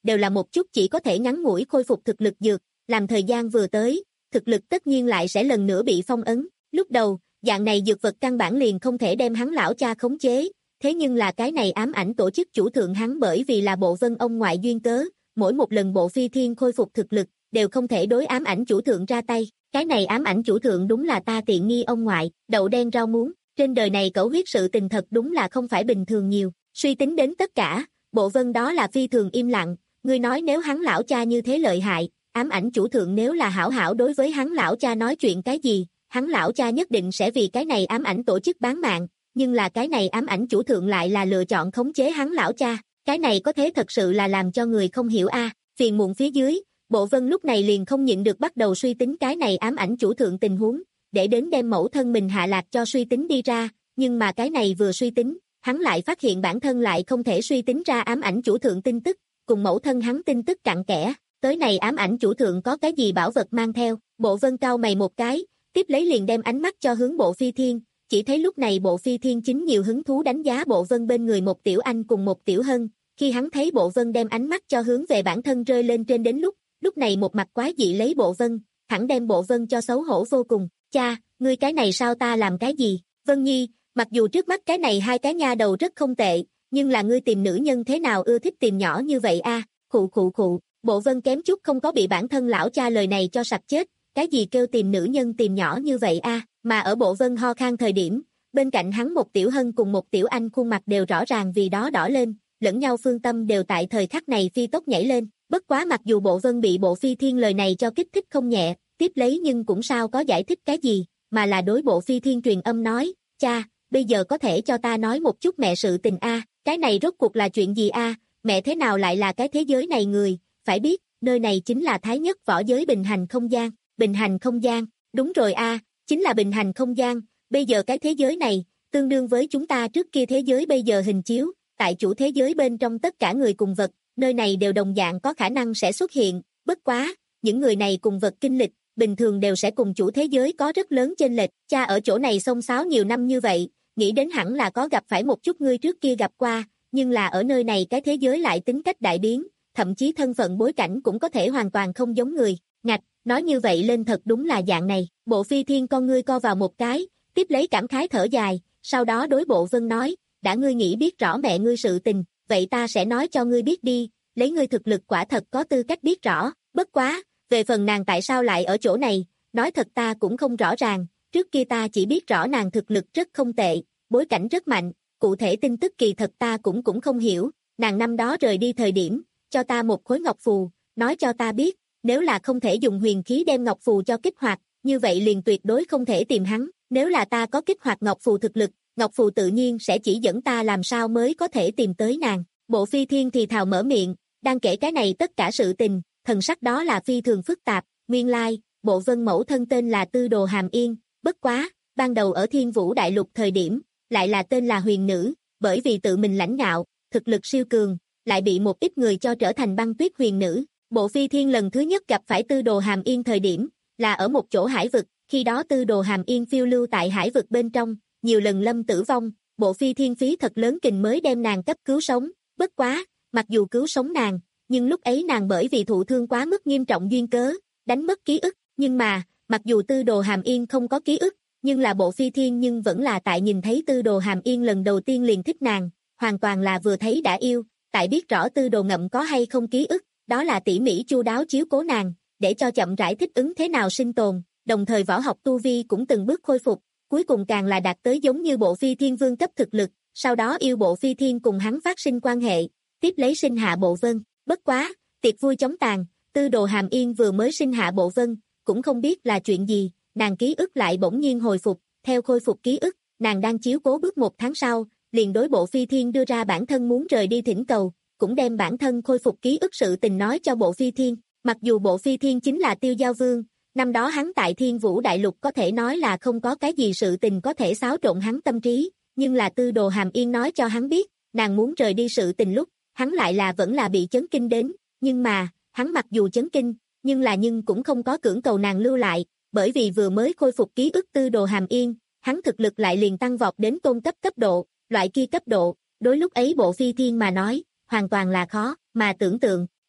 đều là một chút chỉ có thể ngắn ngủi khôi phục thực lực dược, làm thời gian vừa tới, thực lực tất nhiên lại sẽ lần nữa bị phong ấn. Lúc đầu, dạng này dược vật căn bản liền không thể đem hắn lão cha khống chế, thế nhưng là cái này ám ảnh tổ chức chủ thượng hắn bởi vì là bộ vân ông ngoại duyên cớ, mỗi một lần bộ phi thiên khôi phục thực lực, đều không thể đối ám ảnh chủ thượng ra tay. Cái này ám ảnh chủ thượng đúng là ta tiện nghi ông ngoại, đậu đen rau muống, trên đời này cẩu huyết sự tình thật đúng là không phải bình thường nhiều, suy tính đến tất cả, bộ vân đó là phi thường im lặng, ngươi nói nếu hắn lão cha như thế lợi hại, ám ảnh chủ thượng nếu là hảo hảo đối với hắn lão cha nói chuyện cái gì, hắn lão cha nhất định sẽ vì cái này ám ảnh tổ chức bán mạng, nhưng là cái này ám ảnh chủ thượng lại là lựa chọn khống chế hắn lão cha, cái này có thế thật sự là làm cho người không hiểu a. À. Phiền muộn phía dưới, bộ vân lúc này liền không nhịn được bắt đầu suy tính cái này ám ảnh chủ thượng tình huống, để đến đem mẫu thân mình hạ lạc cho suy tính đi ra, nhưng mà cái này vừa suy tính, hắn lại phát hiện bản thân lại không thể suy tính ra ám ảnh chủ thượng tin tức, cùng mẫu thân hắn tin tức cặn kẽ, tới này ám ảnh chủ thượng có cái gì bảo vật mang theo, bộ vân cau mày một cái, tiếp lấy liền đem ánh mắt cho hướng bộ phi thiên, chỉ thấy lúc này bộ phi thiên chính nhiều hứng thú đánh giá bộ vân bên người một tiểu anh cùng một tiểu hân, khi hắn thấy bộ vân đem ánh mắt cho hướng về bản thân rơi lên trên đến lúc, lúc này một mặt quái dị lấy bộ vân, thẳng đem bộ vân cho xấu hổ vô cùng, cha, ngươi cái này sao ta làm cái gì, Vân Nhi, mặc dù trước mắt cái này hai cái nha đầu rất không tệ, nhưng là ngươi tìm nữ nhân thế nào ưa thích tìm nhỏ như vậy a? À? Khụ khụ khụ, bộ vân kém chút không có bị bản thân lão cha lời này cho sặc chết, cái gì kêu tìm nữ nhân tìm nhỏ như vậy a? À? Mà ở bộ vân ho khan thời điểm, bên cạnh hắn một tiểu hân cùng một tiểu anh khuôn mặt đều rõ ràng vì đó đỏ lên, lẫn nhau phương tâm đều tại thời khắc này phi tốc nhảy lên, bất quá mặc dù bộ vân bị bộ phi thiên lời này cho kích thích không nhẹ, tiếp lấy nhưng cũng sao có giải thích cái gì, mà là đối bộ phi thiên truyền âm nói, cha, bây giờ có thể cho ta nói một chút mẹ sự tình a, à, cái này rốt cuộc là chuyện gì a, à? Mẹ thế nào lại là cái thế giới này người, phải biết, nơi này chính là thái nhất võ giới bình hành không gian, bình hành không gian, đúng rồi a, à, chính là bình hành không gian, bây giờ cái thế giới này, tương đương với chúng ta trước kia thế giới bây giờ hình chiếu, tại chủ thế giới bên trong tất cả người cùng vật, nơi này đều đồng dạng có khả năng sẽ xuất hiện, bất quá, những người này cùng vật kinh lịch, bình thường đều sẽ cùng chủ thế giới có rất lớn chênh lệch, cha ở chỗ này xông xáo nhiều năm như vậy, nghĩ đến hẳn là có gặp phải một chút ngươi trước kia gặp qua, nhưng là ở nơi này cái thế giới lại tính cách đại biến, thậm chí thân phận bối cảnh cũng có thể hoàn toàn không giống người, ngạch, nói như vậy lên thật đúng là dạng này, bộ phi thiên con ngươi co vào một cái, tiếp lấy cảm khái thở dài, sau đó đối bộ vân nói, đã ngươi nghĩ biết rõ mẹ ngươi sự tình, vậy ta sẽ nói cho ngươi biết đi, lấy ngươi thực lực quả thật có tư cách biết rõ, bất quá, về phần nàng tại sao lại ở chỗ này, nói thật ta cũng không rõ ràng, trước kia ta chỉ biết rõ nàng thực lực rất không tệ, bối cảnh rất mạnh, cụ thể tin tức kỳ thật ta cũng cũng không hiểu, nàng năm đó rời đi thời điểm, cho ta một khối ngọc phù, nói cho ta biết, nếu là không thể dùng huyền khí đem ngọc phù cho kích hoạt, như vậy liền tuyệt đối không thể tìm hắn, nếu là ta có kích hoạt ngọc phù thực lực, ngọc phù tự nhiên sẽ chỉ dẫn ta làm sao mới có thể tìm tới nàng, bộ phi thiên thì thào mở miệng, đang kể cái này tất cả sự tình, thần sắc đó là phi thường phức tạp, nguyên lai, bộ vân mẫu thân tên là Tư Đồ Hàm Yên, bất quá, ban đầu ở Thiên Vũ Đại Lục thời điểm, lại là tên là huyền nữ, bởi vì tự mình lãnh ngạo, thực lực siêu cường, lại bị một ít người cho trở thành băng tuyết huyền nữ. Bộ phi thiên lần thứ nhất gặp phải Tư Đồ Hàm Yên thời điểm, là ở một chỗ hải vực, khi đó Tư Đồ Hàm Yên phiêu lưu tại hải vực bên trong, nhiều lần lâm tử vong, bộ phi thiên phí thật lớn kình mới đem nàng cấp cứu sống, bất quá, mặc dù cứu sống nàng, nhưng lúc ấy nàng bởi vì thụ thương quá mức nghiêm trọng duyên cớ, đánh mất ký ức, nhưng mà, mặc dù Tư Đồ Hàm Yên không có ký ức, nhưng là bộ phi thiên nhưng vẫn là tại nhìn thấy Tư Đồ Hàm Yên lần đầu tiên liền thích nàng, hoàn toàn là vừa thấy đã yêu, tại biết rõ Tư Đồ Ngậm có hay không ký ức, đó là tỉ mỉ chu đáo chiếu cố nàng, để cho chậm rãi thích ứng thế nào sinh tồn, đồng thời võ học tu vi cũng từng bước khôi phục, cuối cùng càng là đạt tới giống như bộ phi thiên vương cấp thực lực, sau đó yêu bộ phi thiên cùng hắn phát sinh quan hệ, tiếp lấy sinh hạ bộ vân, bất quá, tiệc vui chóng tàn, Tư Đồ Hàm Yên vừa mới sinh hạ bộ vân, cũng không biết là chuyện gì, nàng ký ức lại bỗng nhiên hồi phục, theo khôi phục ký ức, nàng đang chiếu cố bước một tháng sau, liền đối bộ phi thiên đưa ra bản thân muốn rời đi thỉnh cầu, cũng đem bản thân khôi phục ký ức sự tình nói cho bộ phi thiên, mặc dù bộ phi thiên chính là Tiêu Giao Vương, năm đó hắn tại Thiên Vũ Đại Lục có thể nói là không có cái gì sự tình có thể xáo trộn hắn tâm trí, nhưng là Tư Đồ Hàm Yên nói cho hắn biết, nàng muốn rời đi sự tình lúc, hắn lại là vẫn là bị chấn kinh đến, nhưng mà, hắn mặc dù chấn kinh, nhưng là nhưng cũng không có cưỡng cầu nàng lưu lại, bởi vì vừa mới khôi phục ký ức Tư Đồ Hàm Yên, hắn thực lực lại liền tăng vọt đến tôn cấp cấp độ, loại kia cấp độ, đối lúc ấy bộ phi thiên mà nói, hoàn toàn là khó, mà tưởng tượng,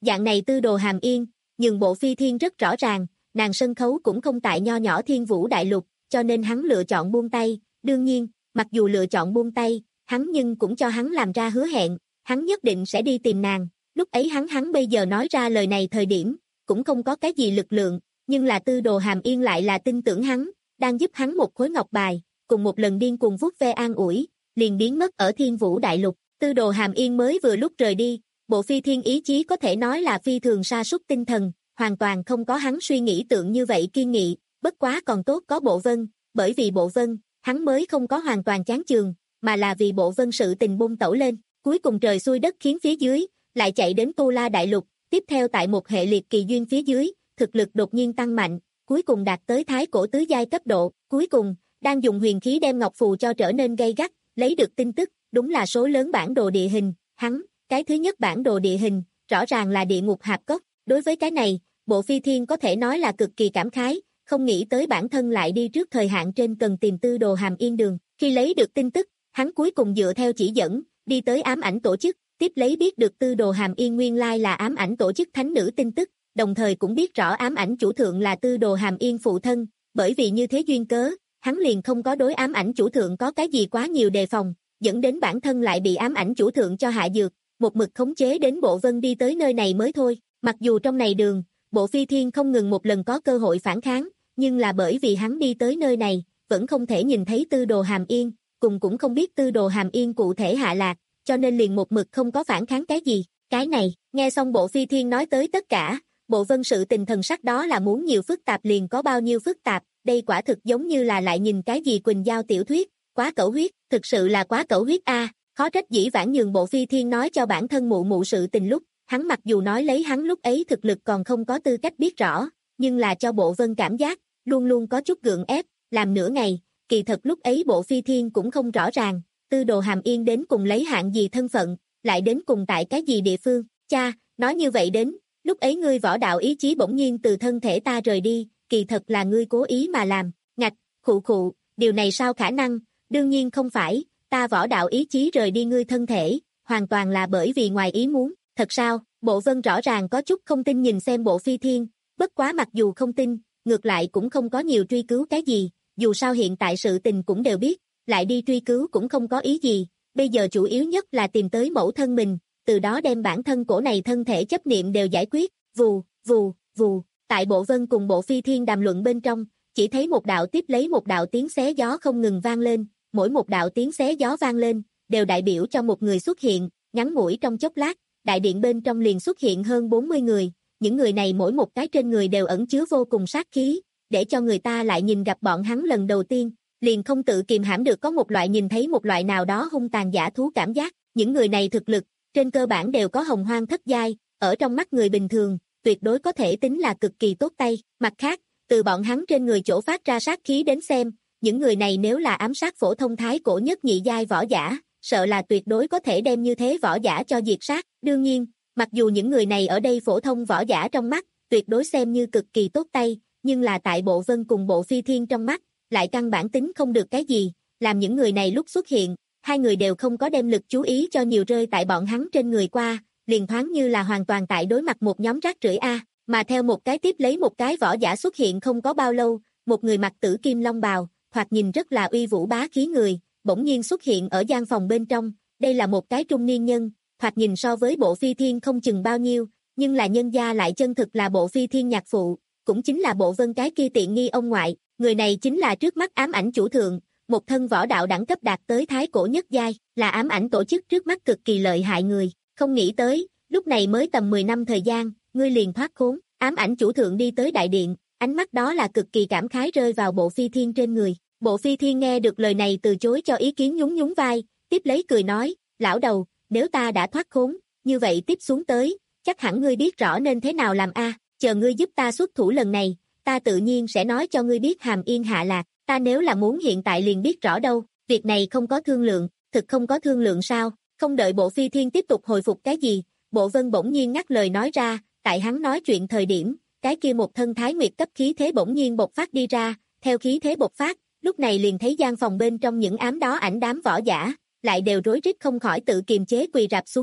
Dạng này tư đồ hàm yên, nhưng bộ phi thiên rất rõ ràng, nàng sân khấu cũng không tại nho nhỏ thiên vũ đại lục, cho nên hắn lựa chọn buông tay, đương nhiên, mặc dù lựa chọn buông tay, hắn nhưng cũng cho hắn làm ra hứa hẹn, hắn nhất định sẽ đi tìm nàng, lúc ấy hắn hắn bây giờ nói ra lời này thời điểm, cũng không có cái gì lực lượng, nhưng là tư đồ hàm yên lại là tin tưởng hắn, đang giúp hắn một khối ngọc bài, cùng một lần điên cuồng vuốt ve an ủi, liền biến mất ở thiên vũ đại lục, tư đồ hàm yên mới vừa lúc rời đi, bộ phi thiên ý chí có thể nói là phi thường sa sút tinh thần, hoàn toàn không có hắn suy nghĩ tượng như vậy kiên nghị, bất quá còn tốt có bộ vân, bởi vì bộ vân, hắn mới không có hoàn toàn chán chường, mà là vì bộ vân sự tình bung tẩu lên, cuối cùng trời xuôi đất khiến phía dưới, lại chạy đến Tu La đại lục, tiếp theo tại một hệ liệt kỳ duyên phía dưới, thực lực đột nhiên tăng mạnh, cuối cùng đạt tới thái cổ tứ giai cấp độ, cuối cùng, đang dùng huyền khí đem ngọc phù cho trở nên gay gắt, lấy được tin tức, đúng là số lớn bản đồ địa hình, hắn, cái thứ nhất bản đồ địa hình, rõ ràng là địa ngục hạp cốc, đối với cái này, bộ phi thiên có thể nói là cực kỳ cảm khái, không nghĩ tới bản thân lại đi trước thời hạn trên cần tìm tư đồ hàm yên đường, khi lấy được tin tức, hắn cuối cùng dựa theo chỉ dẫn, đi tới ám ảnh tổ chức, tiếp lấy biết được tư đồ hàm yên nguyên lai là ám ảnh tổ chức thánh nữ tin tức, đồng thời cũng biết rõ ám ảnh chủ thượng là tư đồ hàm yên phụ thân, bởi vì như thế duyên cớ, hắn liền không có đối ám ảnh chủ thượng có cái gì quá nhiều đề phòng, dẫn đến bản thân lại bị ám ảnh chủ thượng cho hạ dược, một mực khống chế đến bộ vân đi tới nơi này mới thôi, mặc dù trong này đường, bộ phi thiên không ngừng một lần có cơ hội phản kháng, nhưng là bởi vì hắn đi tới nơi này, vẫn không thể nhìn thấy tư đồ hàm yên, cùng cũng không biết tư đồ hàm yên cụ thể hạ lạc, cho nên liền một mực không có phản kháng cái gì, cái này, nghe xong bộ phi thiên nói tới tất cả, bộ vân sự tình thần sắc đó là muốn nhiều phức tạp liền có bao nhiêu phức tạp, đây quả thực giống như là lại nhìn cái gì Quỳnh Giao tiểu thuyết, quá cẩu huyết, thực sự là quá cẩu huyết a, khó trách dĩ vãng nhường bộ phi thiên nói cho bản thân mụ mụ sự tình lúc, hắn mặc dù nói lấy hắn lúc ấy thực lực còn không có tư cách biết rõ, nhưng là cho bộ vân cảm giác, luôn luôn có chút gượng ép, làm nửa ngày, kỳ thật lúc ấy bộ phi thiên cũng không rõ ràng, tư đồ hàm yên đến cùng lấy hạng gì thân phận, lại đến cùng tại cái gì địa phương, cha, nói như vậy đến, lúc ấy ngươi võ đạo ý chí bỗng nhiên từ thân thể ta rời đi, kỳ thật là ngươi cố ý mà làm, ngạch, khụ khụ, điều này sao khả năng, đương nhiên không phải, ta võ đạo ý chí rời đi ngươi thân thể, hoàn toàn là bởi vì ngoài ý muốn, thật sao, bộ vân rõ ràng có chút không tin nhìn xem bộ phi thiên, bất quá mặc dù không tin, ngược lại cũng không có nhiều truy cứu cái gì, dù sao hiện tại sự tình cũng đều biết, lại đi truy cứu cũng không có ý gì, bây giờ chủ yếu nhất là tìm tới mẫu thân mình, từ đó đem bản thân cổ này thân thể chấp niệm đều giải quyết, vù, vù, vù, tại bộ vân cùng bộ phi thiên đàm luận bên trong, chỉ thấy một đạo tiếp lấy một đạo tiếng xé gió không ngừng vang lên, mỗi một đạo tiếng xé gió vang lên, đều đại biểu cho một người xuất hiện, ngắn ngủi trong chốc lát, đại điện bên trong liền xuất hiện hơn bốn mươi người, những người này mỗi một cái trên người đều ẩn chứa vô cùng sát khí, để cho người ta lại nhìn gặp bọn hắn lần đầu tiên, liền không tự kiềm hãm được có một loại nhìn thấy một loại nào đó hung tàn dã thú cảm giác, những người này thực lực, trên cơ bản đều có hồng hoang thất giai, ở trong mắt người bình thường, tuyệt đối có thể tính là cực kỳ tốt tay, mặt khác, từ bọn hắn trên người chỗ phát ra sát khí đến xem, những người này nếu là ám sát phổ thông thái cổ nhất nhị giai võ giả, sợ là tuyệt đối có thể đem như thế võ giả cho diệt sát, đương nhiên, mặc dù những người này ở đây phổ thông võ giả trong mắt, tuyệt đối xem như cực kỳ tốt tay, nhưng là tại bộ vân cùng bộ phi thiên trong mắt, lại căn bản tính không được cái gì, làm những người này lúc xuất hiện, hai người đều không có đem lực chú ý cho nhiều rơi tại bọn hắn trên người qua, liền thoáng như là hoàn toàn tại đối mặt một nhóm rác rưởi A, mà theo một cái tiếp lấy một cái võ giả xuất hiện không có bao lâu, một người mặc tử kim long bào, thoạt nhìn rất là uy vũ bá khí người, bỗng nhiên xuất hiện ở gian phòng bên trong, đây là một cái trung niên nhân, thoạt nhìn so với bộ phi thiên không chừng bao nhiêu, nhưng là nhân gia lại chân thực là bộ phi thiên nhạc phụ, cũng chính là bộ vân cái kia tiện nghi ông ngoại, người này chính là trước mắt ám ảnh chủ thượng, một thân võ đạo đẳng cấp đạt tới thái cổ nhất giai, là ám ảnh tổ chức trước mắt cực kỳ lợi hại người, không nghĩ tới, lúc này mới tầm mười năm thời gian, ngươi liền thoát khốn, ám ảnh chủ thượng đi tới đại điện, ánh mắt đó là cực kỳ cảm khái rơi vào bộ phi thiên trên người, bộ phi thiên nghe được lời này từ chối cho ý kiến nhún nhún vai, tiếp lấy cười nói, lão đầu, nếu ta đã thoát khốn, như vậy tiếp xuống tới, chắc hẳn ngươi biết rõ nên thế nào làm a, chờ ngươi giúp ta xuất thủ lần này, ta tự nhiên sẽ nói cho ngươi biết hàm yên hạ lạc, ta nếu là muốn hiện tại liền biết rõ đâu, việc này không có thương lượng, thực không có thương lượng sao, không đợi bộ phi thiên tiếp tục hồi phục cái gì, bộ vân bỗng nhiên ngắt lời nói ra, tại hắn nói chuyện thời điểm, cái kia một thân thái nguyệt cấp khí thế bỗng nhiên bộc phát đi ra, theo khí thế bộc phát, lúc này liền thấy gian phòng bên trong những ám đó ảnh đám võ giả, lại đều rối rít không khỏi tự kiềm chế quỳ rạp xuống đất,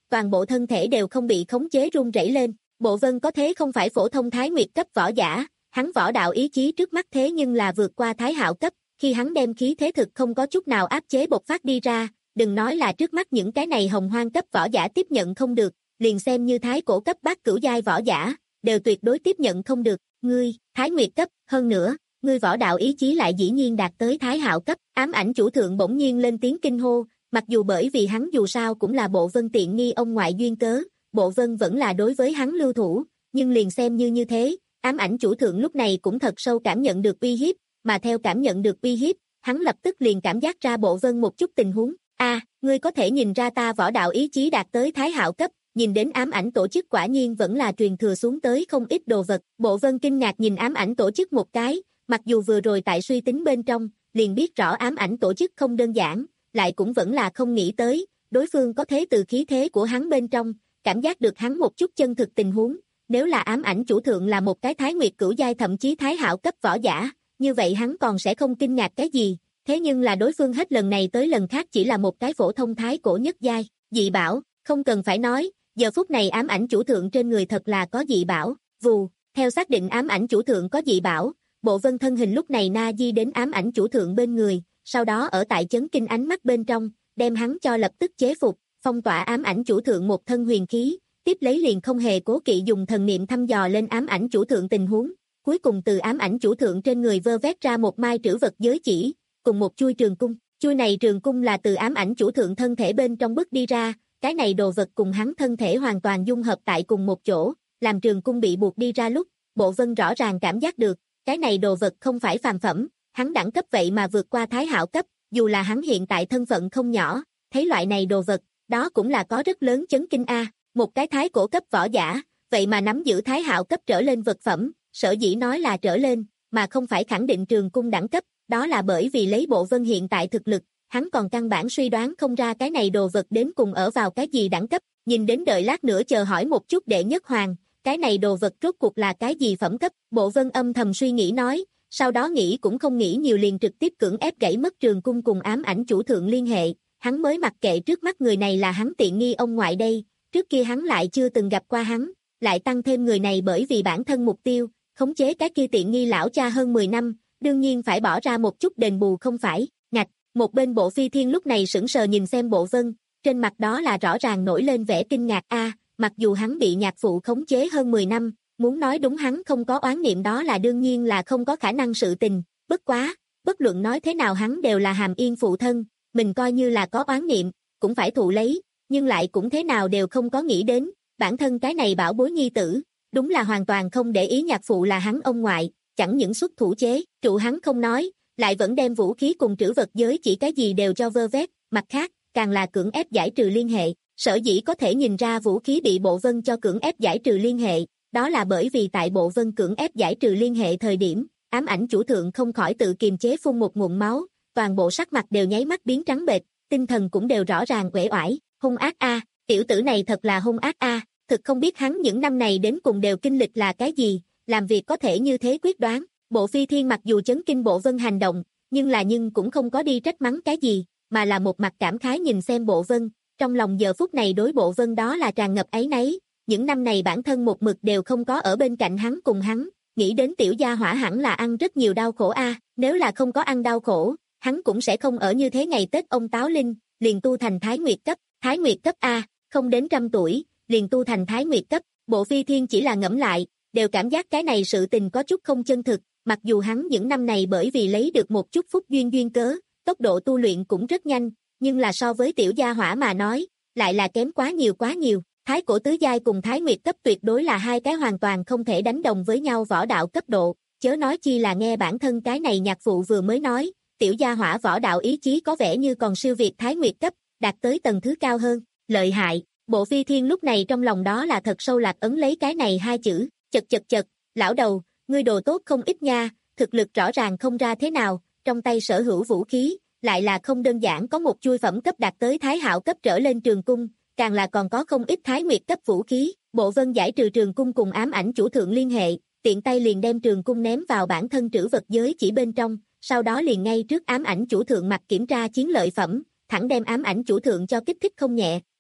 toàn bộ thân thể đều không bị khống chế run rẩy lên. Bộ Vân có thế không phải phổ thông Thái Nguyệt cấp võ giả, hắn võ đạo ý chí trước mắt thế nhưng là vượt qua Thái Hạo cấp, khi hắn đem khí thế thực không có chút nào áp chế bộc phát đi ra, đừng nói là trước mắt những cái này hồng hoang cấp võ giả tiếp nhận không được, liền xem như Thái Cổ cấp bát cửu giai võ giả, đều tuyệt đối tiếp nhận không được. Ngươi, Thái Nguyệt cấp, hơn nữa, ngươi võ đạo ý chí lại dĩ nhiên đạt tới Thái Hạo cấp. Ám Ảnh chủ thượng bỗng nhiên lên tiếng kinh hô, mặc dù bởi vì hắn dù sao cũng là Bộ Vân tiện nghi ông ngoại duyên cớ, Bộ Vân vẫn là đối với hắn lưu thủ, nhưng liền xem như như thế, Ám Ảnh chủ thượng lúc này cũng thật sâu cảm nhận được uy hiếp, mà theo cảm nhận được uy hiếp, hắn lập tức liền cảm giác ra Bộ Vân một chút tình huống. A, à, ngươi có thể nhìn ra ta võ đạo ý chí đạt tới Thái Hạo cấp, nhìn đến ám ảnh tổ chức quả nhiên vẫn là truyền thừa xuống tới không ít đồ vật. Bộ Vân kinh ngạc nhìn ám ảnh tổ chức một cái, mặc dù vừa rồi tại suy tính bên trong, liền biết rõ ám ảnh tổ chức không đơn giản, lại cũng vẫn là không nghĩ tới, đối phương có thế từ khí thế của hắn bên trong, cảm giác được hắn một chút chân thực tình huống. Nếu là ám ảnh chủ thượng là một cái Thái Nguyệt cửu giai thậm chí Thái Hạo cấp võ giả, như vậy hắn còn sẽ không kinh ngạc cái gì, thế nhưng là đối phương hết lần này tới lần khác chỉ là một cái phổ thông Thái Cổ nhất giai, dị bảo, không cần phải nói, giờ phút này ám ảnh chủ thượng trên người thật là có dị bảo. Vù, theo xác định ám ảnh chủ thượng có dị bảo, Bộ Vân thân hình lúc này na di đến ám ảnh chủ thượng bên người, sau đó ở tại chấn kinh ánh mắt bên trong, đem hắn cho lập tức chế phục, phong tỏa ám ảnh chủ thượng một thân huyền khí, tiếp lấy liền không hề cố kỵ dùng thần niệm thăm dò lên ám ảnh chủ thượng tình huống, cuối cùng từ ám ảnh chủ thượng trên người vơ vét ra một mai trữ vật giới chỉ, cùng một chui trường cung. Chui này trường cung là từ ám ảnh chủ thượng thân thể bên trong bức đi ra, cái này đồ vật cùng hắn thân thể hoàn toàn dung hợp tại cùng một chỗ, làm trường cung bị buộc đi ra lúc, Bộ Vân rõ ràng cảm giác được, cái này đồ vật không phải phàm phẩm, hắn đẳng cấp vậy mà vượt qua Thái Hạo cấp, dù là hắn hiện tại thân phận không nhỏ, thấy loại này đồ vật, đó cũng là có rất lớn chấn kinh a, một cái Thái Cổ cấp võ giả, vậy mà nắm giữ Thái Hạo cấp trở lên vật phẩm, sở dĩ nói là trở lên, mà không phải khẳng định trường cung đẳng cấp, đó là bởi vì lấy Bộ Vân hiện tại thực lực, hắn còn căn bản suy đoán không ra cái này đồ vật đến cùng ở vào cái gì đẳng cấp, nhìn đến đợi lát nữa chờ hỏi một chút đệ nhất hoàng, cái này đồ vật rốt cuộc là cái gì phẩm cấp. Bộ Vân âm thầm suy nghĩ nói, sau đó nghĩ cũng không nghĩ nhiều liền trực tiếp cưỡng ép gãy mất trường cung cùng ám ảnh chủ thượng liên hệ, hắn mới mặc kệ trước mắt người này là hắn tiện nghi ông ngoại đây, trước kia hắn lại chưa từng gặp qua hắn, lại tăng thêm người này bởi vì bản thân mục tiêu, khống chế cái kia tiện nghi lão cha hơn mười năm, đương nhiên phải bỏ ra một chút đền bù không phải. Ngạch, một bên Bộ Phi Thiên lúc này sững sờ nhìn xem Bộ Vân, trên mặt đó là rõ ràng nổi lên vẻ kinh ngạc a, à, mặc dù hắn bị nhạc phụ khống chế hơn mười năm, muốn nói đúng hắn không có oán niệm đó là đương nhiên là không có khả năng sự tình, bất quá, bất luận nói thế nào hắn đều là Hàm Yên phụ thân, mình coi như là có oán niệm, cũng phải thụ lấy, nhưng lại cũng thế nào đều không có nghĩ đến, bản thân cái này bảo bối nhi tử, đúng là hoàn toàn không để ý nhạc phụ là hắn ông ngoại, chẳng những xuất thủ chế, trụ hắn không nói, lại vẫn đem vũ khí cùng trữ vật giới chỉ cái gì đều cho vơ vét, mặt khác, càng là cưỡng ép giải trừ liên hệ, sở dĩ có thể nhìn ra vũ khí bị Bộ Vân cho cưỡng ép giải trừ liên hệ, đó là bởi vì tại Bộ Vân cưỡng ép giải trừ liên hệ thời điểm, ám ảnh chủ thượng không khỏi tự kiềm chế phun một ngụm máu, toàn bộ sắc mặt đều nháy mắt biến trắng bệch, tinh thần cũng đều rõ ràng uể oải, hung ác a, tiểu tử này thật là hung ác a, thực không biết hắn những năm này đến cùng đều kinh lịch là cái gì, làm việc có thể như thế quyết đoán. Bộ Phi Thiên mặc dù chấn kinh Bộ Vân hành động, nhưng là nhưng cũng không có đi trách mắng cái gì, mà là một mặt cảm khái nhìn xem Bộ Vân, trong lòng giờ phút này đối Bộ Vân đó là tràn ngập áy náy, những năm này bản thân một mực đều không có ở bên cạnh hắn cùng hắn, nghĩ đến tiểu gia hỏa hẳn là ăn rất nhiều đau khổ a, nếu là không có ăn đau khổ, hắn cũng sẽ không ở như thế ngày Tết ông Táo Linh, liền tu thành Thái Nguyệt cấp, Thái Nguyệt cấp a, không đến trăm tuổi, liền tu thành Thái Nguyệt cấp. Bộ Phi Thiên chỉ là ngẫm lại, đều cảm giác cái này sự tình có chút không chân thực, mặc dù hắn những năm này bởi vì lấy được một chút phúc duyên duyên cớ, tốc độ tu luyện cũng rất nhanh, nhưng là so với tiểu gia hỏa mà nói, lại là kém quá nhiều quá nhiều. Thái Cổ tứ giai cùng Thái Nguyệt cấp tuyệt đối là hai cái hoàn toàn không thể đánh đồng với nhau võ đạo cấp độ, chớ nói chi là nghe bản thân cái này nhạc phụ vừa mới nói, tiểu gia hỏa võ đạo ý chí có vẻ như còn siêu việt Thái Nguyệt cấp, đạt tới tầng thứ cao hơn, lợi hại. Bộ Phi Thiên lúc này trong lòng đó là thật sâu lạc ấn lấy cái này hai chữ, chật chật chật, lão đầu, ngươi đồ tốt không ít nha, thực lực rõ ràng không ra thế nào, trong tay sở hữu vũ khí, lại là không đơn giản có một chui phẩm cấp đạt tới Thái Hạo cấp trở lên trường cung, càng là còn có không ít Thái Nguyệt cấp vũ khí. Bộ Vân giải trừ trường cung cùng ám ảnh chủ thượng liên hệ, tiện tay liền đem trường cung ném vào bản thân trữ vật giới chỉ bên trong, sau đó liền ngay trước ám ảnh chủ thượng mặt kiểm tra chiến lợi phẩm, thẳng đem ám ảnh chủ thượng cho kích thích không nhẹ. Cha,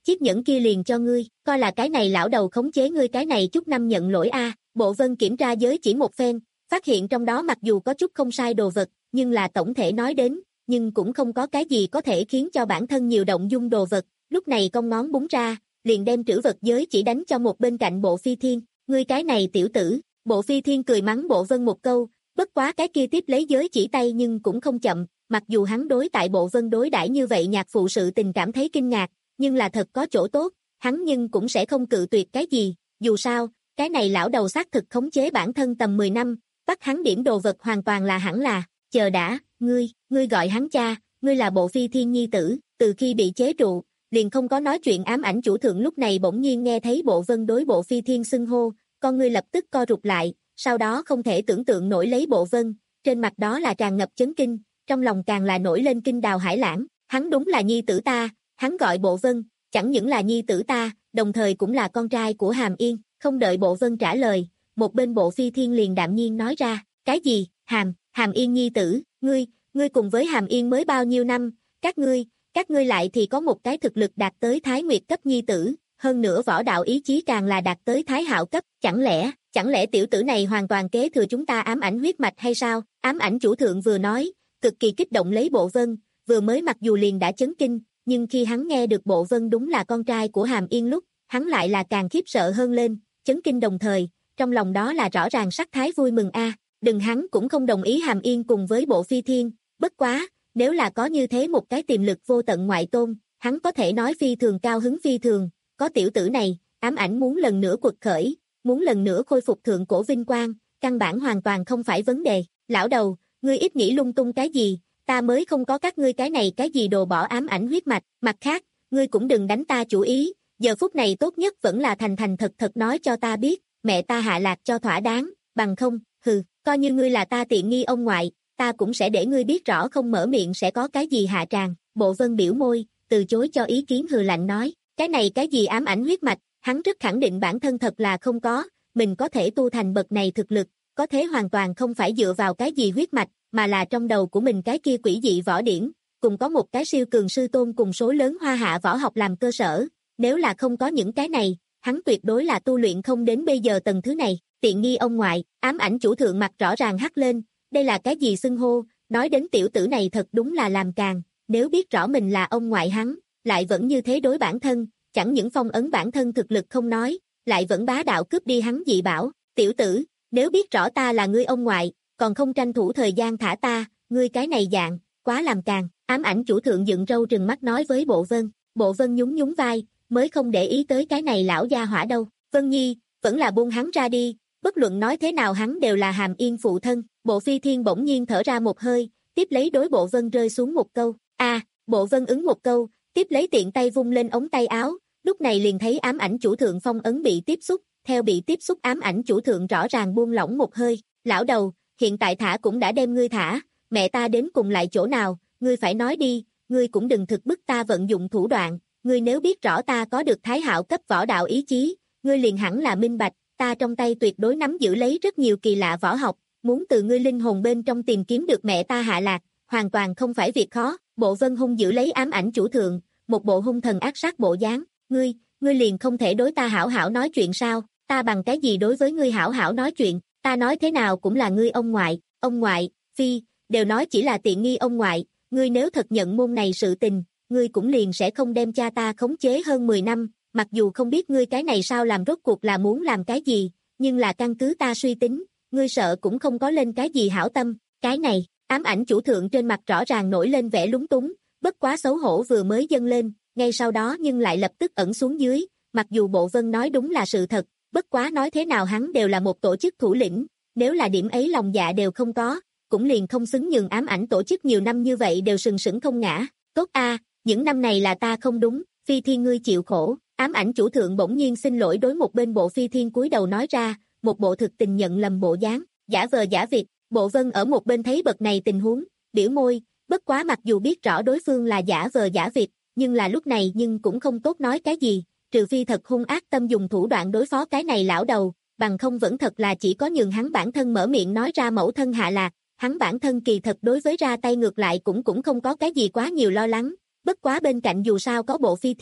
chiếc nhẫn kia liền cho ngươi, coi là cái này lão đầu khống chế ngươi cái này chút năm nhận lỗi a. Bộ Vân kiểm tra giới chỉ một phen, phát hiện trong đó mặc dù có chút không sai đồ vật, nhưng là tổng thể nói đến, nhưng cũng không có cái gì có thể khiến cho bản thân nhiều động dung đồ vật, lúc này cong ngón búng ra, liền đem trữ vật giới chỉ đánh cho một bên cạnh Bộ Phi Thiên, ngươi cái này tiểu tử. Bộ Phi Thiên cười mắng Bộ Vân một câu, bất quá cái kia tiếp lấy giới chỉ tay nhưng cũng không chậm, mặc dù hắn đối tại Bộ Vân đối đãi như vậy nhạc phụ sự tình cảm thấy kinh ngạc, nhưng là thật có chỗ tốt, hắn nhưng cũng sẽ không cự tuyệt cái gì, dù sao, cái này lão đầu xác thực khống chế bản thân tầm mười năm, bắt hắn điểm đồ vật hoàn toàn là hẳn là, chờ đã, ngươi, ngươi gọi hắn cha, ngươi là Bộ Phi Thiên nhi tử, từ khi bị chế trụ, liền không có nói chuyện. Ám ảnh chủ thượng lúc này bỗng nhiên nghe thấy Bộ Vân đối Bộ Phi Thiên xưng hô, con ngươi lập tức co rụt lại, sau đó không thể tưởng tượng nổi lấy Bộ Vân, trên mặt đó là tràn ngập chấn kinh, trong lòng càng là nổi lên kinh đào hải lãng, hắn đúng là nhi tử ta, hắn gọi Bộ Vân, chẳng những là nhi tử ta, đồng thời cũng là con trai của Hàm Yên. Không đợi Bộ Vân trả lời, một bên Bộ Phi Thiên liền đạm nhiên nói ra, cái gì, Hàm, Hàm Yên nhi tử, ngươi, ngươi cùng với Hàm Yên mới bao nhiêu năm, các ngươi, các ngươi lại thì có một cái thực lực đạt tới Thái Nguyệt cấp nhi tử, hơn nữa võ đạo ý chí càng là đạt tới Thái Hạo cấp, chẳng lẽ, chẳng lẽ tiểu tử này hoàn toàn kế thừa chúng ta ám ảnh huyết mạch hay sao? Ám ảnh chủ thượng vừa nói, cực kỳ kích động lấy Bộ Vân, vừa mới mặc dù liền đã chấn kinh, nhưng khi hắn nghe được Bộ Vân đúng là con trai của Hàm Yên lúc, hắn lại là càng khiếp sợ hơn lên, chấn kinh đồng thời, trong lòng đó là rõ ràng sắc thái vui mừng a. Đừng hắn cũng không đồng ý Hàm Yên cùng với Bộ Phi Thiên, bất quá, nếu là có như thế một cái tiềm lực vô tận ngoại tôn, hắn có thể nói phi thường cao hứng phi thường, có tiểu tử này, ám ảnh muốn lần nữa quật khởi, muốn lần nữa khôi phục thượng cổ vinh quang, căn bản hoàn toàn không phải vấn đề. Lão đầu, ngươi ít nghĩ lung tung cái gì, ta mới không có các ngươi cái này cái gì đồ bỏ ám ảnh huyết mạch, mặt khác, ngươi cũng đừng đánh ta chủ ý, giờ phút này tốt nhất vẫn là thành thành thật thật nói cho ta biết, mẹ ta hạ lạc cho thỏa đáng, bằng không, hừ, coi như ngươi là ta tiện nghi ông ngoại, ta cũng sẽ để ngươi biết rõ không mở miệng sẽ có cái gì hạ tràng. Bộ Vân biểu môi, từ chối cho ý kiến hừ lạnh nói, cái này cái gì ám ảnh huyết mạch, hắn rất khẳng định bản thân thật là không có, mình có thể tu thành bậc này thực lực, có thế hoàn toàn không phải dựa vào cái gì huyết mạch, mà là trong đầu của mình cái kia quỷ dị võ điển, cùng có một cái siêu cường sư tôn cùng số lớn hoa hạ võ học làm cơ sở, nếu là không có những cái này, hắn tuyệt đối là tu luyện không đến bây giờ tầng thứ này. Tiện nghi ông ngoại, ám ảnh chủ thượng mặt rõ ràng hắt lên, đây là cái gì xưng hô, nói đến tiểu tử này thật đúng là làm càng, nếu biết rõ mình là ông ngoại hắn, lại vẫn như thế đối bản thân, chẳng những phong ấn bản thân thực lực không nói, lại vẫn bá đạo cướp đi hắn dị bảo, tiểu tử, nếu biết rõ ta là ngươi ông ngoại, còn không tranh thủ thời gian thả ta, ngươi cái này dạng, quá làm càng. Ám ảnh chủ thượng dựng râu trừng mắt nói với Bộ Vân, Bộ Vân nhún nhún vai, mới không để ý tới cái này lão gia hỏa đâu, Vân Nhi, vẫn là buông hắn ra đi, bất luận nói thế nào hắn đều là Hàm Yên phụ thân. Bộ Phi Thiên bỗng nhiên thở ra một hơi, tiếp lấy đối Bộ Vân rơi xuống một câu, a, à, Bộ Vân ứng một câu, tiếp lấy tiện tay vung lên ống tay áo, lúc này liền thấy ám ảnh chủ thượng phong ấn bị tiếp xúc, theo bị tiếp xúc ám ảnh chủ thượng rõ ràng buông lỏng một hơi, lão đầu, hiện tại thả cũng đã đem ngươi thả, mẹ ta đến cùng lại chỗ nào, ngươi phải nói đi, ngươi cũng đừng thực bức ta vận dụng thủ đoạn, ngươi nếu biết rõ ta có được Thái Hạo cấp võ đạo ý chí, ngươi liền hẳn là minh bạch, ta trong tay tuyệt đối nắm giữ lấy rất nhiều kỳ lạ võ học, muốn từ ngươi linh hồn bên trong tìm kiếm được mẹ ta hạ lạc, hoàn toàn không phải việc khó. Bộ Vân hung giữ lấy ám ảnh chủ thượng, một bộ hung thần ác sát bộ dáng, ngươi, ngươi liền không thể đối ta hảo hảo nói chuyện sao, ta bằng cái gì đối với ngươi hảo hảo nói chuyện, ta nói thế nào cũng là ngươi ông ngoại, ông ngoại, phi, đều nói chỉ là tiện nghi ông ngoại, ngươi nếu thật nhận môn này sự tình, ngươi cũng liền sẽ không đem cha ta khống chế hơn mười năm, mặc dù không biết ngươi cái này sao làm rốt cuộc là muốn làm cái gì, nhưng là căn cứ ta suy tính, ngươi sợ cũng không có lên cái gì hảo tâm, cái này, ám ảnh chủ thượng trên mặt rõ ràng nổi lên vẻ lúng túng, bất quá xấu hổ vừa mới dâng lên, ngay sau đó nhưng lại lập tức ẩn xuống dưới, mặc dù Bộ Vân nói đúng là sự thật, bất quá nói thế nào hắn đều là một tổ chức thủ lĩnh, nếu là điểm ấy lòng dạ đều không có, cũng liền không xứng nhường ám ảnh tổ chức nhiều năm như vậy đều sừng sững không ngã, tốt a, những năm này là ta không đúng, Phi Thiên ngươi chịu khổ. Ám ảnh chủ thượng bỗng nhiên xin lỗi đối một bên Bộ Phi Thiên cúi đầu nói ra, một bộ thực tình nhận lầm bộ dáng, giả vờ giả vịt. Bộ Vân ở một bên thấy bậc này tình huống, biểu môi, bất quá mặc dù biết rõ đối phương là giả vờ giả vịt, nhưng là lúc này nhưng cũng không tốt nói cái gì, trừ phi thật hung ác tâm dùng thủ đoạn đối phó cái này lão đầu, bằng không vẫn thật là chỉ có nhường hắn bản thân mở miệng nói ra mẫu thân hạ lạc, hắn bản thân kỳ thật đối với ra tay ngược lại cũng cũng không có cái gì quá nhiều lo lắng, bất quá bên cạnh dù sao có Bộ Phi Thiên,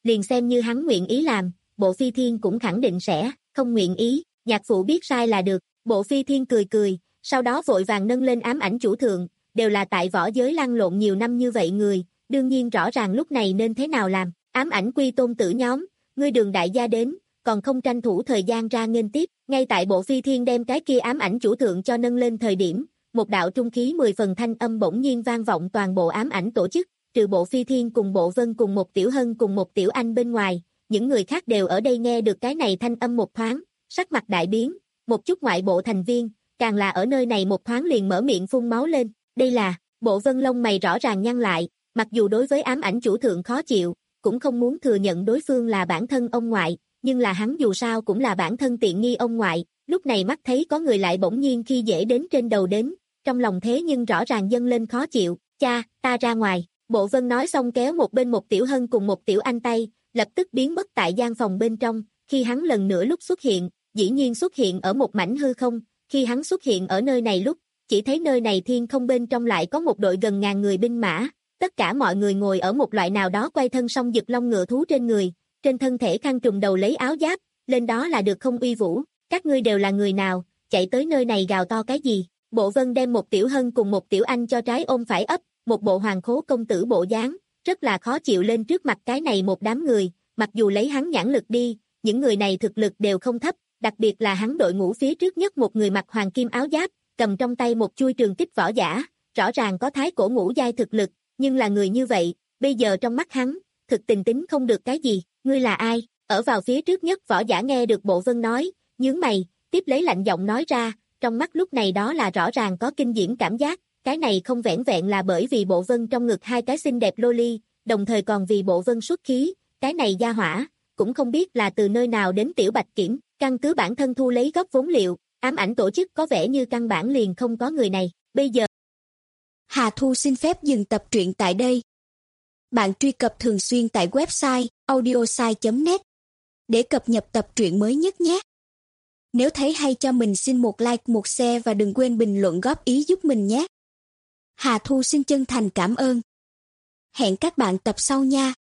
liền xem như hắn nguyện ý làm, Bộ Phi Thiên cũng khẳng định sẽ không nguyện ý, nhạc phụ biết sai là được. Bộ Phi Thiên cười cười, sau đó vội vàng nâng lên ám ảnh chủ thượng, đều là tại võ giới lăn lộn nhiều năm như vậy người, đương nhiên rõ ràng lúc này nên thế nào làm. Ám ảnh quy tôn tử nhóm, ngươi Đường đại gia đến, còn không tranh thủ thời gian ra nghênh tiếp. Ngay tại Bộ Phi Thiên đem cái kia ám ảnh chủ thượng cho nâng lên thời điểm, một đạo trung khí mười phần thanh âm bỗng nhiên vang vọng toàn bộ ám ảnh tổ chức, trừ Bộ Phi Thiên cùng Bộ Vân cùng một Tiểu Hân cùng một Tiểu Anh bên ngoài, những người khác đều ở đây nghe được cái này thanh âm một thoáng, sắc mặt đại biến, một chút ngoại bộ thành viên, càng là ở nơi này một thoáng liền mở miệng phun máu lên. Đây là, Bộ Vân lông mày rõ ràng nhăn lại, mặc dù đối với ám ảnh chủ thượng khó chịu, cũng không muốn thừa nhận đối phương là bản thân ông ngoại, nhưng là hắn dù sao cũng là bản thân tiện nghi ông ngoại, lúc này mắt thấy có người lại bỗng nhiên khi dễ đến trên đầu đến, trong lòng thế nhưng rõ ràng dâng lên khó chịu. Cha, ta ra ngoài. Bộ Vân nói xong kéo một bên một Tiểu Hân cùng một Tiểu Anh tay, lập tức biến mất tại gian phòng bên trong. Khi hắn lần nữa lúc xuất hiện, dĩ nhiên xuất hiện ở một mảnh hư không. Khi hắn xuất hiện ở nơi này lúc, chỉ thấy nơi này thiên không bên trong lại có một đội gần ngàn người binh mã. Tất cả mọi người ngồi ở một loại nào đó quay thân song giật long ngựa thú trên người, trên thân thể khăn trùm đầu lấy áo giáp, lên đó là được không uy vũ. Các ngươi đều là người nào, chạy tới nơi này gào to cái gì? Bộ Vân đem một Tiểu Hân cùng một Tiểu Anh cho trái ôm phải ấp, một bộ hoàng khố công tử bộ dáng, rất là khó chịu lên trước mặt cái này một đám người, mặc dù lấy hắn nhãn lực đi, những người này thực lực đều không thấp, đặc biệt là hắn đội ngũ phía trước nhất một người mặc hoàng kim áo giáp, cầm trong tay một chuôi trường kích võ giả, rõ ràng có thái cổ ngũ giai thực lực, nhưng là người như vậy, bây giờ trong mắt hắn, thực tình tính không được cái gì. Ngươi là ai? Ở vào phía trước nhất võ giả nghe được Bộ Vân nói, nhướng mày, tiếp lấy lạnh giọng nói ra, trong mắt lúc này đó là rõ ràng có kinh diễm cảm giác, cái này không vẻn vẹn là bởi vì Bộ Vân trong ngực hai cái xinh đẹp loli, đồng thời còn vì Bộ Vân xuất khí, cái này gia hỏa, cũng không biết là từ nơi nào đến tiểu bạch kiểm, căn cứ bản thân thu lấy góp vốn liệu, ám ảnh tổ chức có vẻ như căn bản liền không có người này, bây giờ. Hà Thu xin phép dừng tập truyện tại đây. Bạn truy cập thường xuyên tại website audiosai chấm net để cập nhật tập truyện mới nhất nhé. Nếu thấy hay cho mình xin một like, một share và đừng quên bình luận góp ý giúp mình nhé. Hà Thu xin chân thành cảm ơn. Hẹn các bạn tập sau nha.